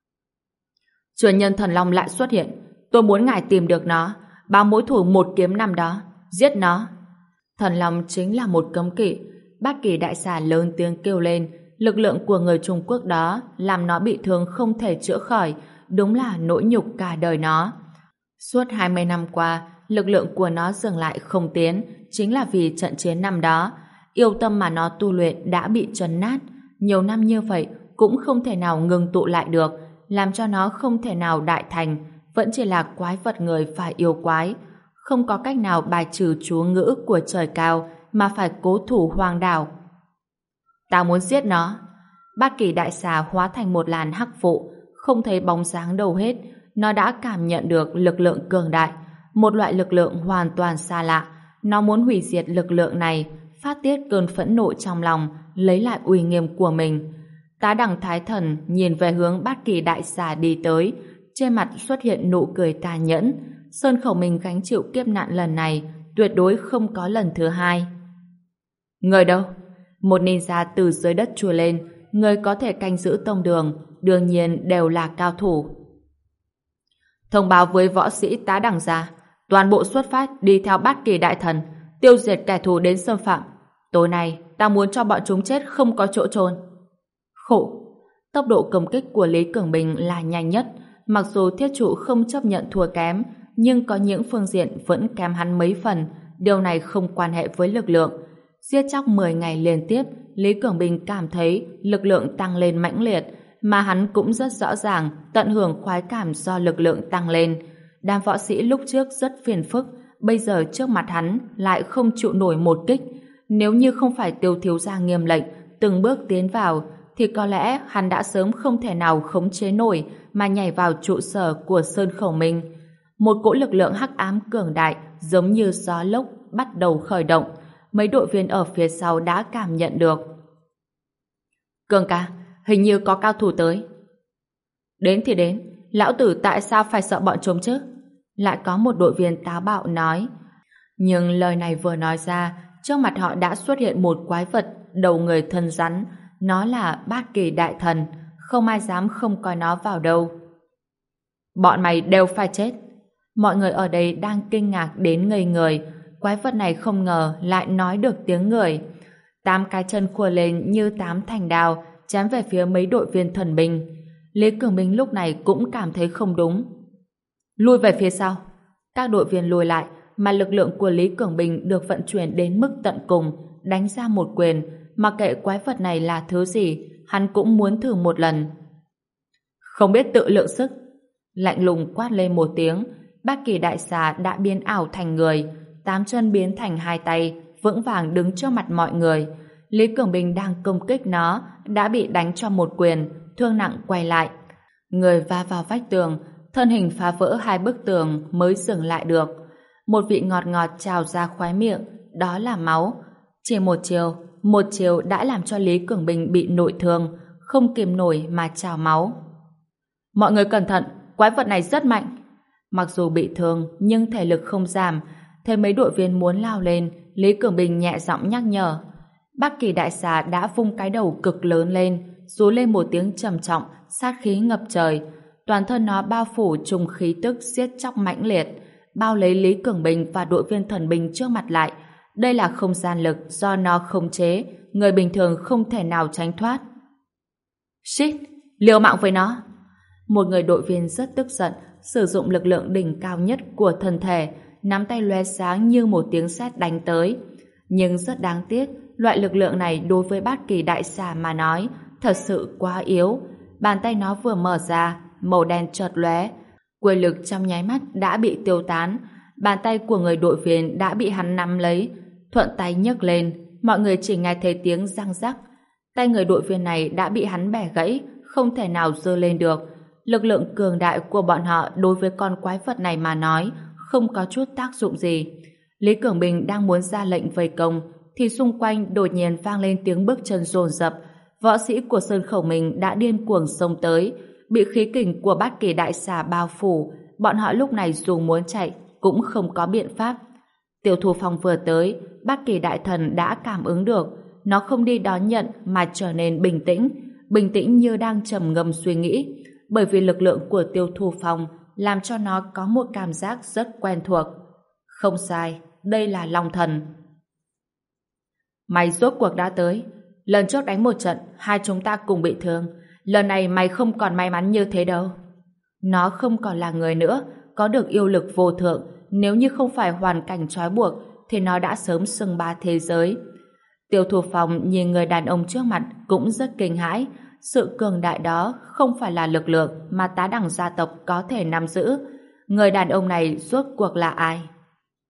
Speaker 1: Truyền nhân thần long lại xuất hiện, tôi muốn ngài tìm được nó, báo mối thù một kiếm năm đó, giết nó. Thần long chính là một cấm kỵ. Bát Kỳ đại xà lớn tiếng kêu lên, lực lượng của người Trung Quốc đó làm nó bị thương không thể chữa khỏi, đúng là nỗi nhục cả đời nó. Suốt 20 năm qua, lực lượng của nó dừng lại không tiến, chính là vì trận chiến năm đó. Yêu tâm mà nó tu luyện đã bị trấn nát, nhiều năm như vậy cũng không thể nào ngừng tụ lại được, làm cho nó không thể nào đại thành, vẫn chỉ là quái vật người phải yêu quái. không có cách nào bài trừ chú ngữ của trời cao mà phải cố thủ hoàng đảo. Ta muốn giết nó. Bát kỳ đại xà hóa thành một làn hắc vụ, không thấy bóng dáng đâu hết. Nó đã cảm nhận được lực lượng cường đại, một loại lực lượng hoàn toàn xa lạ. Nó muốn hủy diệt lực lượng này, phát tiết cơn phẫn nộ trong lòng, lấy lại uy nghiêm của mình. Tá Đẳng Thái Thần nhìn về hướng Bát kỳ đại xà đi tới, trên mặt xuất hiện nụ cười tà nhẫn. Sơn Khẩu Minh gánh chịu kiếp nạn lần này tuyệt đối không có lần thứ hai. Người đâu? Một ninja từ dưới đất chui lên. Người có thể canh giữ tông đường đương nhiên đều là cao thủ. Thông báo với võ sĩ Tá Đẳng gia, toàn bộ xuất phát đi theo Bát kỳ đại thần, tiêu diệt kẻ thù đến xâm phạm. Tối nay ta muốn cho bọn chúng chết không có chỗ chôn. Khổ. Tốc độ công kích của Lý Cường Bình là nhanh nhất. Mặc dù thiết trụ không chấp nhận thua kém, nhưng có những phương diện vẫn kém hắn mấy phần. Điều này không quan hệ với lực lượng. Giết chóc 10 ngày liên tiếp, Lý Cường Bình cảm thấy lực lượng tăng lên mãnh liệt, mà hắn cũng rất rõ ràng tận hưởng khoái cảm do lực lượng tăng lên. Đám võ sĩ lúc trước rất phiền phức, bây giờ trước mặt hắn lại không chịu nổi một kích. Nếu như không phải Tiêu thiếu gia nghiêm lệnh từng bước tiến vào, thì có lẽ hắn đã sớm không thể nào khống chế nổi mà nhảy vào trụ sở của Sơn Khẩu Minh. Một cỗ lực lượng hắc ám cường đại giống như gió lốc bắt đầu khởi động. Mấy đội viên ở phía sau đã cảm nhận được. Cường ca, hình như có cao thủ tới. Đến thì đến, lão tử tại sao phải sợ bọn chúng chứ? Lại có một đội viên táo bạo nói. Nhưng lời này vừa nói ra, trước mặt họ đã xuất hiện một quái vật đầu người thân rắn. Nó là Bát kỳ đại thần, không ai dám không coi nó vào đâu. Bọn mày đều phải chết. Mọi người ở đây đang kinh ngạc đến ngây người. Quái vật này không ngờ lại nói được tiếng người. 8 cái chân khua lên như 8 thanh đao, chém về phía mấy đội viên thần binh. Lý Cường Minh lúc này cũng cảm thấy không đúng. Lui về phía sau. Các đội viên lùi lại, mà lực lượng của Lý Cường Bình được vận chuyển đến mức tận cùng, đánh ra một quyền. Mặc kệ quái vật này là thứ gì, hắn cũng muốn thử một lần. Không biết tự lượng sức. Lạnh lùng quát lên một tiếng, Bát kỳ đại xà đã biến ảo thành người, 8 chân biến thành 2 tay, vững vàng đứng trước mặt mọi người. Lý Cường Bình đang công kích nó, đã bị đánh cho một quyền, thương nặng quay lại. Người va vào vách tường, thân hình phá vỡ 2 bức tường mới dừng lại được. Một vị ngọt ngọt trào ra khóe miệng, đó là máu. Chỉ một chiều đã làm cho Lý Cường Bình bị nội thương, không kìm nổi mà trào máu. Mọi người cẩn thận, quái vật này rất mạnh. Mặc dù bị thương nhưng thể lực không giảm. Thấy mấy đội viên muốn lao lên, Lý Cường Bình nhẹ giọng nhắc nhở. Bát kỳ đại xà đã vung cái đầu cực lớn lên, rú lên một tiếng trầm trọng, sát khí ngập trời. Toàn thân nó bao phủ trùng khí tức giết chóc mãnh liệt, bao lấy Lý Cường Bình và đội viên thần binh trước mặt lại. Đây là không gian lực do nó khống chế, người bình thường không thể nào tránh thoát. Shit, liều mạng với nó. Một người đội viên rất tức giận, sử dụng lực lượng đỉnh cao nhất của thân thể, nắm tay lóe sáng như một tiếng sét đánh tới. Nhưng rất đáng tiếc, loại lực lượng này đối với Bát kỳ đại xà mà nói thật sự quá yếu. Bàn tay nó vừa mở ra, màu đen chợt lóe, quyền lực trong nháy mắt đã bị tiêu tán. Bàn tay của người đội viên đã bị hắn nắm lấy, thuận tay nhấc lên, mọi người chỉ nghe thấy tiếng răng rắc. Tay người đội viên này đã bị hắn bẻ gãy, không thể nào giơ lên được. Lực lượng cường đại của bọn họ đối với con quái vật này mà nói không có chút tác dụng gì. Lý Cường Bình đang muốn ra lệnh vây công thì xung quanh đột nhiên vang lên tiếng bước chân dồn dập. Võ sĩ của Sơn Khẩu Minh đã điên cuồng xông tới, bị khí kình của Bát kỳ đại xà bao phủ. Bọn họ lúc này dù muốn chạy cũng không có biện pháp. Tiêu Thù Phong vừa tới, Bát kỳ đại thần đã cảm ứng được. Nó không đi đón nhận mà trở nên bình tĩnh như đang trầm ngâm suy nghĩ. Bởi vì lực lượng của Tiêu Thù Phong làm cho nó có một cảm giác rất quen thuộc. Không sai, đây là Long Thần. Mày rốt cuộc đã tới. Lần trước đánh một trận, hai chúng ta cùng bị thương. Lần này mày không còn may mắn như thế đâu. Nó không còn là người nữa, có được yêu lực vô thượng. Nếu như không phải hoàn cảnh trói buộc, thì nó đã sớm xưng bá thế giới. Tiêu Thù Phong nhìn người đàn ông trước mặt cũng rất kinh hãi. Sự cường đại đó không phải là lực lượng mà Tá Đẳng gia tộc có thể nắm giữ. Người đàn ông này rốt cuộc là ai?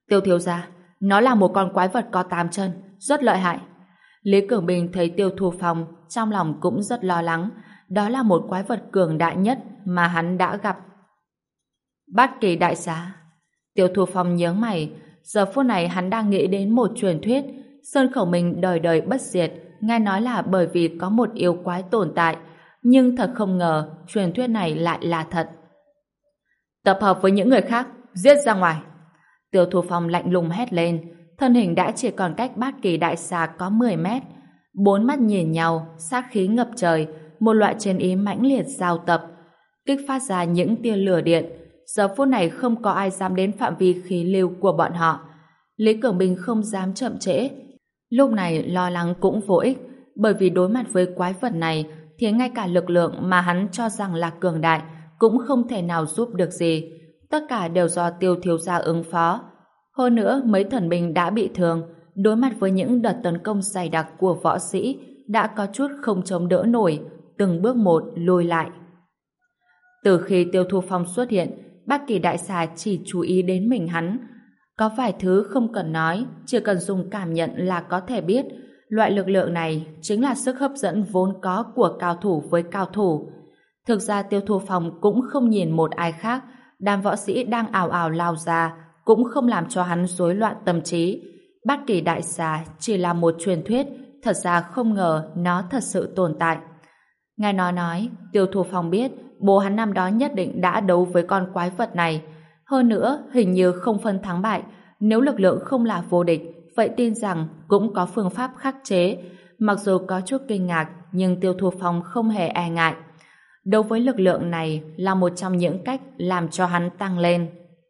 Speaker 1: Tiêu thiếu gia, nó là một con quái vật có 8 chân, rất lợi hại. Lý Cường Bình thấy Tiêu Thu Phong, trong lòng cũng rất lo lắng. Đó là một quái vật cường đại nhất mà hắn đã gặp. Bát Kỳ đại xà. Tiêu Thu Phong nhớ mày, giờ phút này hắn đang nghĩ đến một truyền thuyết, Sơn Khẩu Minh đời đời bất diệt, nghe nói là bởi vì có một yêu quái tồn tại, nhưng thật không ngờ truyền thuyết này lại là thật. Tập hợp với những người khác, giết ra ngoài. Tiêu Thu Phong lạnh lùng hét lên, thân hình đã chỉ còn cách Bát Kỳ đại xà có 10 mét. Bốn mắt nhìn nhau, sát khí ngập trời, một loại chiến ý mãnh liệt giao tập, kích phát ra những tia lửa điện. Giờ phút này không có ai dám đến phạm vi khí lưu của bọn họ. Lý Cường Bình không dám chậm trễ. Lúc này lo lắng cũng vô ích, bởi vì đối mặt với quái vật này thì ngay cả lực lượng mà hắn cho rằng là cường đại cũng không thể nào giúp được gì. Tất cả đều do Tiêu thiếu gia ứng phó. Hơn nữa mấy thần binh đã bị thương, đối mặt với những đợt tấn công dày đặc của võ sĩ đã có chút không chống đỡ nổi, từng bước một lùi lại. Từ khi Tiêu Thu Phong xuất hiện, Bát Kỳ đại xà chỉ chú ý đến mình hắn. Có vài thứ không cần nói, chỉ cần dùng cảm nhận là có thể biết. Loại lực lượng này chính là sức hấp dẫn vốn có của cao thủ với cao thủ. Thực ra Tiêu Thu Phong cũng không nhìn một ai khác, đám võ sĩ đang ào ào lao ra cũng không làm cho hắn rối loạn tâm trí. Bát Kỳ đại xà chỉ là một truyền thuyết, thật ra không ngờ nó thật sự tồn tại. Nghe nó nói, Tiêu Thu Phong biết bố hắn năm đó nhất định đã đấu với con quái vật này. Hơn nữa, hình như không phân thắng bại. Nếu lực lượng không là vô địch, vậy tin rằng cũng có phương pháp khắc chế. Mặc dù có chút kinh ngạc, nhưng Tiêu Thu Phong không hề e ngại. Đấu với lực lượng này là một trong những cách làm cho hắn tăng lên.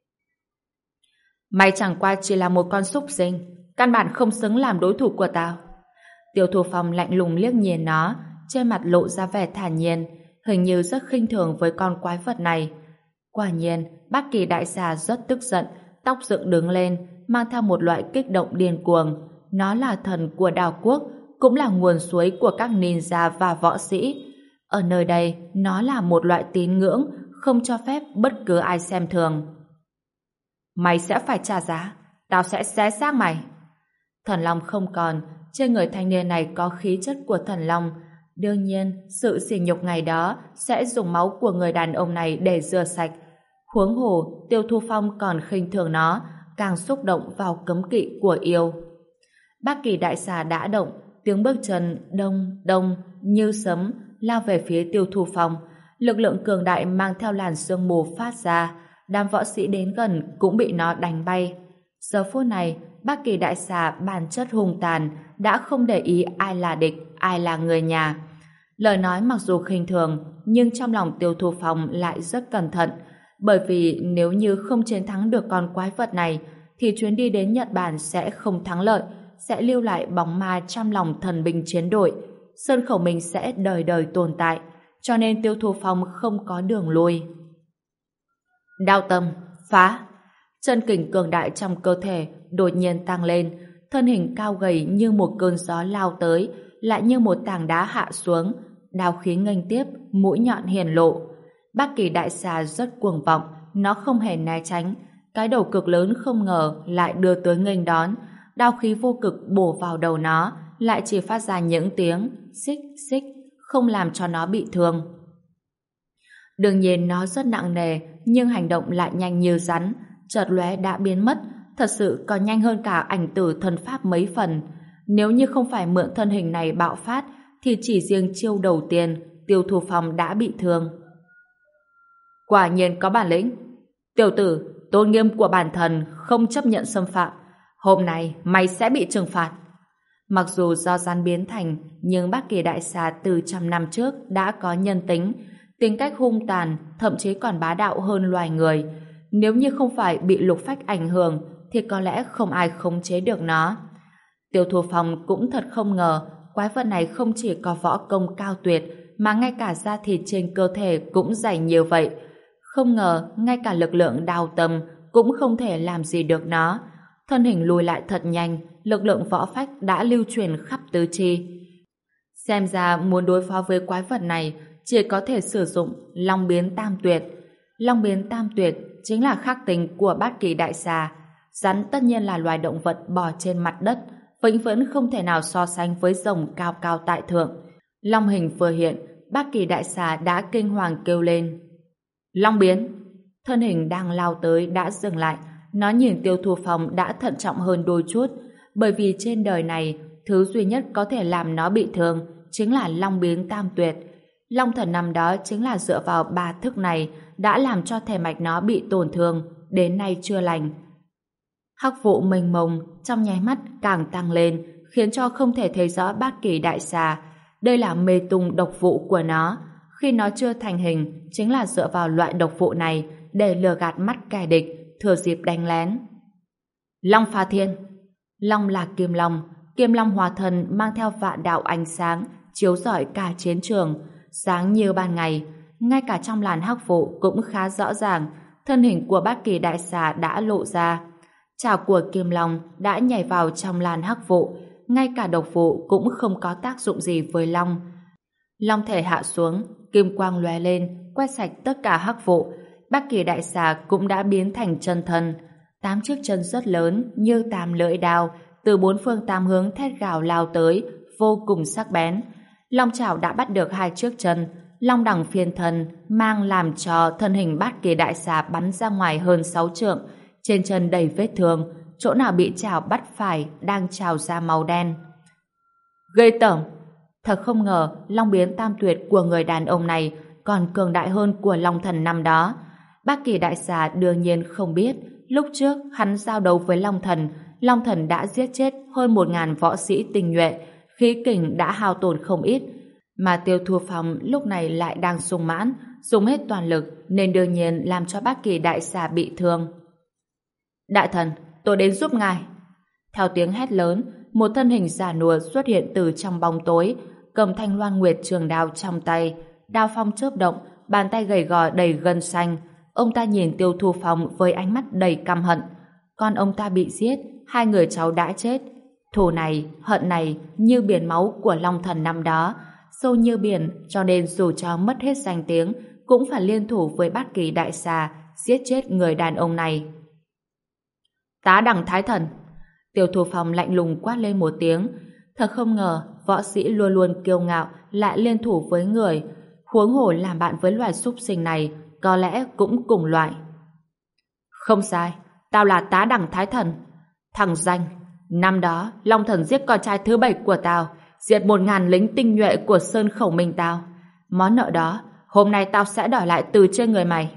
Speaker 1: Mày chẳng qua chỉ là một con súc sinh, căn bản không xứng làm đối thủ của tao. Tiêu Thu Phong lạnh lùng liếc nhìn nó, trên mặt lộ ra vẻ thản nhiên, hình như rất khinh thường với con quái vật này. Quả nhiên, Bát Kỳ đại xà rất tức giận, tóc dựng đứng lên, mang theo một loại kích động điên cuồng. Nó là thần của đào quốc, cũng là nguồn suối của các ninja và võ sĩ. Ở nơi đây, nó là một loại tín ngưỡng, không cho phép bất cứ ai xem thường. Mày sẽ phải trả giá, tao sẽ xé xác mày. Thần long không còn, trên người thanh niên này có khí chất của thần long. Đương nhiên, sự sỉ nhục ngày đó sẽ dùng máu của người đàn ông này để rửa sạch. Huống hồ, Tiêu Thu Phong còn khinh thường nó, càng xúc động vào cấm kỵ của yêu. Bát Kỳ đại xà đã động, tiếng bước chân đông đông như sấm lao về phía Tiêu Thu Phong. Lực lượng cường đại mang theo làn sương mù phát ra, đám võ sĩ đến gần cũng bị nó đánh bay. Giờ phút này, Bát Kỳ đại xà bản chất hung tàn, đã không để ý ai là địch, ai là người nhà. Lời nói mặc dù khinh thường, nhưng trong lòng Tiêu Thu Phong lại rất cẩn thận, bởi vì nếu như không chiến thắng được con quái vật này, thì chuyến đi đến Nhật Bản sẽ không thắng lợi, sẽ lưu lại bóng ma trong lòng thần binh chiến đội. Sơn Khẩu Minh sẽ đời đời tồn tại, cho nên Tiêu Thu Phong không có đường lui. Đao tâm, phá! Chân kình cường đại trong cơ thể đột nhiên tăng lên, thân hình cao gầy như một cơn gió lao tới, lại như một tảng đá hạ xuống, đao khí nghênh tiếp, mũi nhọn hiển lộ. Bát Kỳ đại xà rất cuồng vọng, nó không hề né tránh, cái đầu cực lớn không ngờ lại đưa tới nghênh đón, đao khí vô cực bổ vào đầu nó, lại chỉ phát ra những tiếng xích xích, không làm cho nó bị thương. Đương nhiên nó rất nặng nề, nhưng hành động lại nhanh như rắn, chợt lóe đã biến mất, thật sự còn nhanh hơn cả ảnh tử thần pháp mấy phần. Nếu như không phải mượn thân hình này bạo phát, thì chỉ riêng chiêu đầu tiên, Tiêu Thu Phong đã bị thương. Quả nhiên có bản lĩnh. Tiểu tử, tôn nghiêm của bản thần không chấp nhận xâm phạm. Hôm nay mày sẽ bị trừng phạt. Mặc dù do gian biến thành, nhưng Bát Kỳ đại xà từ trăm năm trước đã có nhân tính, tính cách hung tàn, thậm chí còn bá đạo hơn loài người. Nếu như không phải bị lục phách ảnh hưởng, thì có lẽ không ai khống chế được nó. Tiêu Thu Phong cũng thật không ngờ, quái vật này không chỉ có võ công cao tuyệt, mà ngay cả da thịt trên cơ thể cũng dày nhiều vậy. Không ngờ, ngay cả lực lượng đao tâm cũng không thể làm gì được nó. Thân hình lùi lại thật nhanh, lực lượng võ phách đã lưu truyền khắp tứ chi. Xem ra muốn đối phó với quái vật này, chỉ có thể sử dụng Long biến tam tuyệt. Long biến tam tuyệt chính là khắc tinh của Bát Kỳ đại xà. Rắn tất nhiên là loài động vật bò trên mặt đất, vĩnh viễn không thể nào so sánh với rồng cao cao tại thượng. Long hình vừa hiện, Bát Kỳ Đại Xà đã kinh hoàng kêu lên. Long biến! Thân hình đang lao tới đã dừng lại. Nó nhìn Tiêu Thu Phong đã thận trọng hơn đôi chút, bởi vì trên đời này, thứ duy nhất có thể làm nó bị thương chính là Long biến tam tuyệt. Long thần năm đó chính là dựa vào ba thức này đã làm cho thể mạch nó bị tổn thương, đến nay chưa lành. Hắc vụ mênh mông trong nháy mắt càng tăng lên, khiến cho không thể thấy rõ Bát Kỳ Đại Xà. Đây là mê tung độc vụ của nó. Khi nó chưa thành hình, chính là dựa vào loại độc vụ này để lừa gạt mắt kẻ địch, thừa dịp đánh lén. Long phá thiên! Long là Kim Long hóa thân mang theo vạn đạo ánh sáng, chiếu rọi cả chiến trường, sáng như ban ngày. Ngay cả trong làn hắc vụ cũng khá rõ ràng, thân hình của Bát Kỳ Đại Xà đã lộ ra. Chảo của Kim Long đã nhảy vào trong làn hắc vụ, ngay cả độc vụ cũng không có tác dụng gì với Long. Long thể hạ xuống, kim quang lóe lên, quét sạch tất cả hắc vụ. Bát Kỳ Đại Xà cũng đã biến thành chân thân. 8 chiếc chân rất lớn như 8 lưỡi đao, từ 4 phương 8 hướng thét gào lao tới, vô cùng sắc bén. Long chảo đã bắt được 2 chiếc chân, Long đẳng phiên thân mang làm cho thân hình Bát Kỳ Đại Xà bắn ra ngoài hơn 6 trượng, trên chân đầy vết thương, chỗ nào bị chảo bắt phải đang trào ra màu đen. Ghê tởm! Thật không ngờ Long biến tam tuyệt của người đàn ông này còn cường đại hơn của Long thần năm đó. Bát Kỳ Đại Xà đương nhiên không biết, lúc trước hắn giao đấu với Long thần đã giết chết hơn 1000 võ sĩ tinh nhuệ, khí kình đã hao tổn không ít, mà Tiêu Thu Phong lúc này lại đang sung mãn, dùng hết toàn lực nên đương nhiên làm cho Bát Kỳ Đại Xà bị thương. Đại thần, tôi đến giúp ngài. Theo tiếng hét lớn, một thân hình già nua xuất hiện từ trong bóng tối, cầm thanh loan nguyệt trường đao trong tay, đao phong chớp động, bàn tay gầy gò đầy gân xanh. Ông ta nhìn Tiêu Thu Phong với ánh mắt đầy căm hận. Con ông ta bị giết, 2 người cháu đã chết. Thù này, hận này như biển máu của Long thần năm đó, sâu như biển, cho nên dù cho mất hết danh tiếng cũng phải liên thủ với Bát Kỳ Đại Xà giết chết người đàn ông này. Tá đẳng thái thần! Tiêu Thu Phong lạnh lùng quát lên một tiếng. Thật không ngờ võ sĩ luôn luôn kiêu ngạo lại liên thủ với người, huống hồ làm bạn với loài súc sinh này có lẽ cũng cùng loại. Không sai, tao là tá đẳng thái thần. Thằng danh, năm đó Long thần giết con trai thứ 7 của tao, diệt 1000 lính tinh nhuệ của Sơn Khẩu Minh tao. Món nợ đó hôm nay tao sẽ đòi lại từ trên người mày.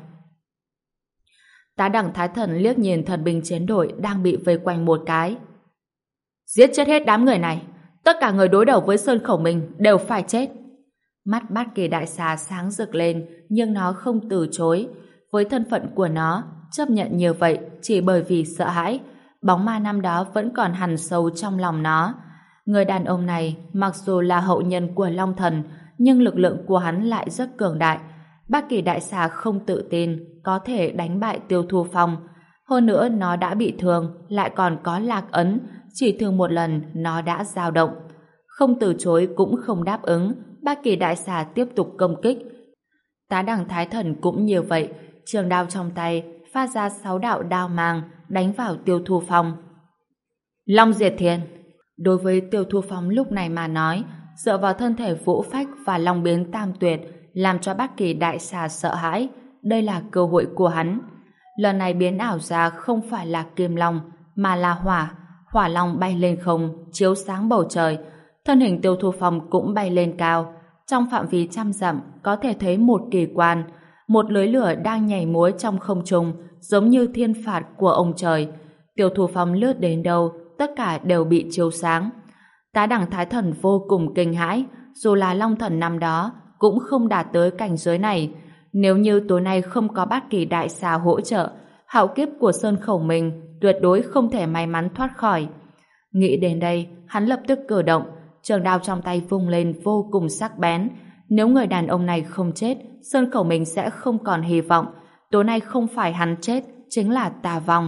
Speaker 1: Tá đẳng thái thần liếc nhìn thần binh chiến đội đang bị vây quanh một cái. Giết chết hết đám người này, tất cả người đối đầu với Sơn Khẩu Minh đều phải chết. Mắt Bát Kỳ Đại Xà sáng rực lên, nhưng nó không từ chối. Với thân phận của nó, chấp nhận như vậy chỉ bởi vì sợ hãi. Bóng ma năm đó vẫn còn hằn sâu trong lòng nó. Người đàn ông này mặc dù là hậu nhân của Long thần, nhưng lực lượng của hắn lại rất cường đại. Bát Kỳ Đại Xà không tự tin có thể đánh bại Tiêu Thu Phong. Hơn nữa nó đã bị thương, lại còn có lạc ấn, chỉ thương một lần nó đã dao động. Không từ chối cũng không đáp ứng, Bát Kỳ Đại Xà tiếp tục công kích. Tá đẳng thái thần cũng như vậy, trường đao trong tay phát ra 6 đạo đao mang đánh vào Tiêu Thu Phong. Long diệt thiên! Đối với Tiêu Thu Phong lúc này mà nói, dựa vào thân thể vũ phách và long biến tam tuyệt làm cho Bát Kỳ Đại Xà sợ hãi. Đây là cơ hội của hắn. Lần này biến ảo ra không phải là kim long mà là hỏa long bay lên không, chiếu sáng bầu trời. Thân hình Tiêu Thu Phong cũng bay lên cao. Trong phạm vi 100 dặm có thể thấy một kỳ quan, một lưới lửa đang nhảy múa trong không trung, giống như thiên phạt của ông trời. Tiêu Thu Phong lướt đến đâu, tất cả đều bị chiếu sáng. Tá đẳng thái thần vô cùng kinh hãi, dù là Long thần năm đó cũng không đạt tới cảnh giới này. Nếu như tối nay không có Bát Kỳ Đại Xà hỗ trợ, hạo kiếp của Sơn Khẩu Minh tuyệt đối không thể may mắn thoát khỏi. Nghĩ đến đây, hắn lập tức cử động, trường đao trong tay vung lên vô cùng sắc bén. Nếu người đàn ông này không chết, Sơn Khẩu Minh sẽ không còn hy vọng. Tối nay không phải hắn chết, chính là tà vong.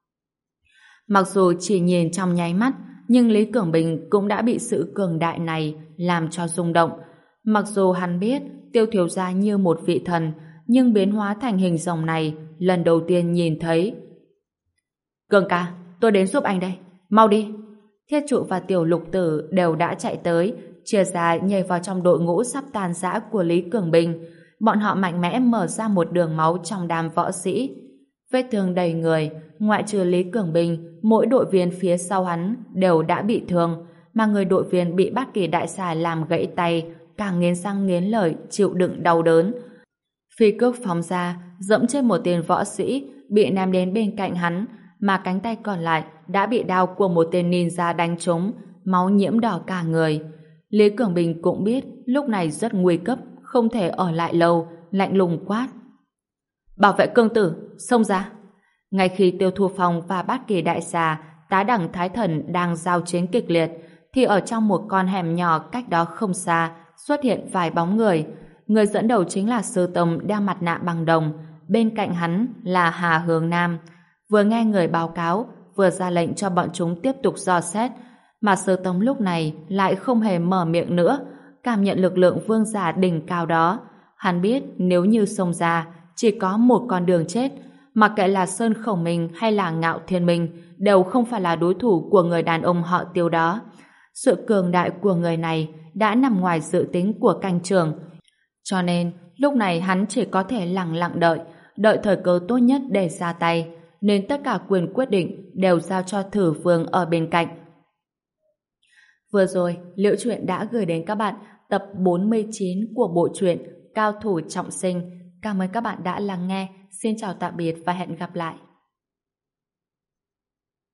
Speaker 1: Mặc dù chỉ nhìn trong nháy mắt, nhưng Lý Cường Bình cũng đã bị sự cường đại này làm cho rung động. Mặc dù hắn biết Tiêu thiếu gia như một vị thần, nhưng biến hóa thành hình rồng này lần đầu tiên nhìn thấy. Cường ca, tôi đến giúp anh đây. Mau đi. Thiết Trụ và Tiểu Lục Tử đều đã chạy tới, chia ra nhảy vào trong đội ngũ sắp tan rã của Lý Cường Bình. Bọn họ mạnh mẽ mở ra một đường máu trong đám võ sĩ. Vết thương đầy người, ngoại trừ Lý Cường Bình, mỗi đội viên phía sau hắn đều đã bị thương, mà người đội viên bị Bát Kỳ Đại Xà làm gãy tay, càng nghiến răng nghiến lợi, chịu đựng đau đớn. Phi cước phóng ra, dẫm trên một tên võ sĩ, bị ném đến bên cạnh hắn, mà cánh tay còn lại đã bị đao của một tên ninja đánh trúng, máu nhiễm đỏ cả người. Lý Cường Bình cũng biết lúc này rất nguy cấp, không thể ở lại lâu, lạnh lùng quát: bảo vệ Cương Tử, xông ra! Ngay khi Tiêu Thu Phong và Bát Kỳ Đại Xà, Tá Đẳng Thái Thần đang giao chiến kịch liệt, thì ở trong một con hẻm nhỏ cách đó không xa xuất hiện vài bóng người. Người dẫn đầu chính là Sư Tông đeo mặt nạ bằng đồng, bên cạnh hắn là Hà Hướng Nam. Vừa nghe người báo cáo, vừa ra lệnh cho bọn chúng tiếp tục dò xét, mà Sư Tông lúc này lại không hề mở miệng nữa, cảm nhận lực lượng vương giả đỉnh cao đó. Hắn biết nếu như xông ra, chỉ có một con đường chết, mặc kệ là Sơn Khổng Minh hay là Ngạo Thiên Minh đều không phải là đối thủ của người đàn ông họ Tiêu đó. Sự cường đại của người này đã nằm ngoài dự tính của canh trường, cho nên lúc này hắn chỉ có thể lặng lặng đợi thời cơ tốt nhất để ra tay, nên tất cả quyền quyết định đều giao cho Thử Vương ở bên cạnh. Vừa rồi, Liễu Chuyện đã gửi đến các bạn tập 49 của bộ truyện Cao Thủ Trọng Sinh. Cảm ơn các bạn đã lắng nghe. Xin chào tạm biệt và hẹn gặp lại.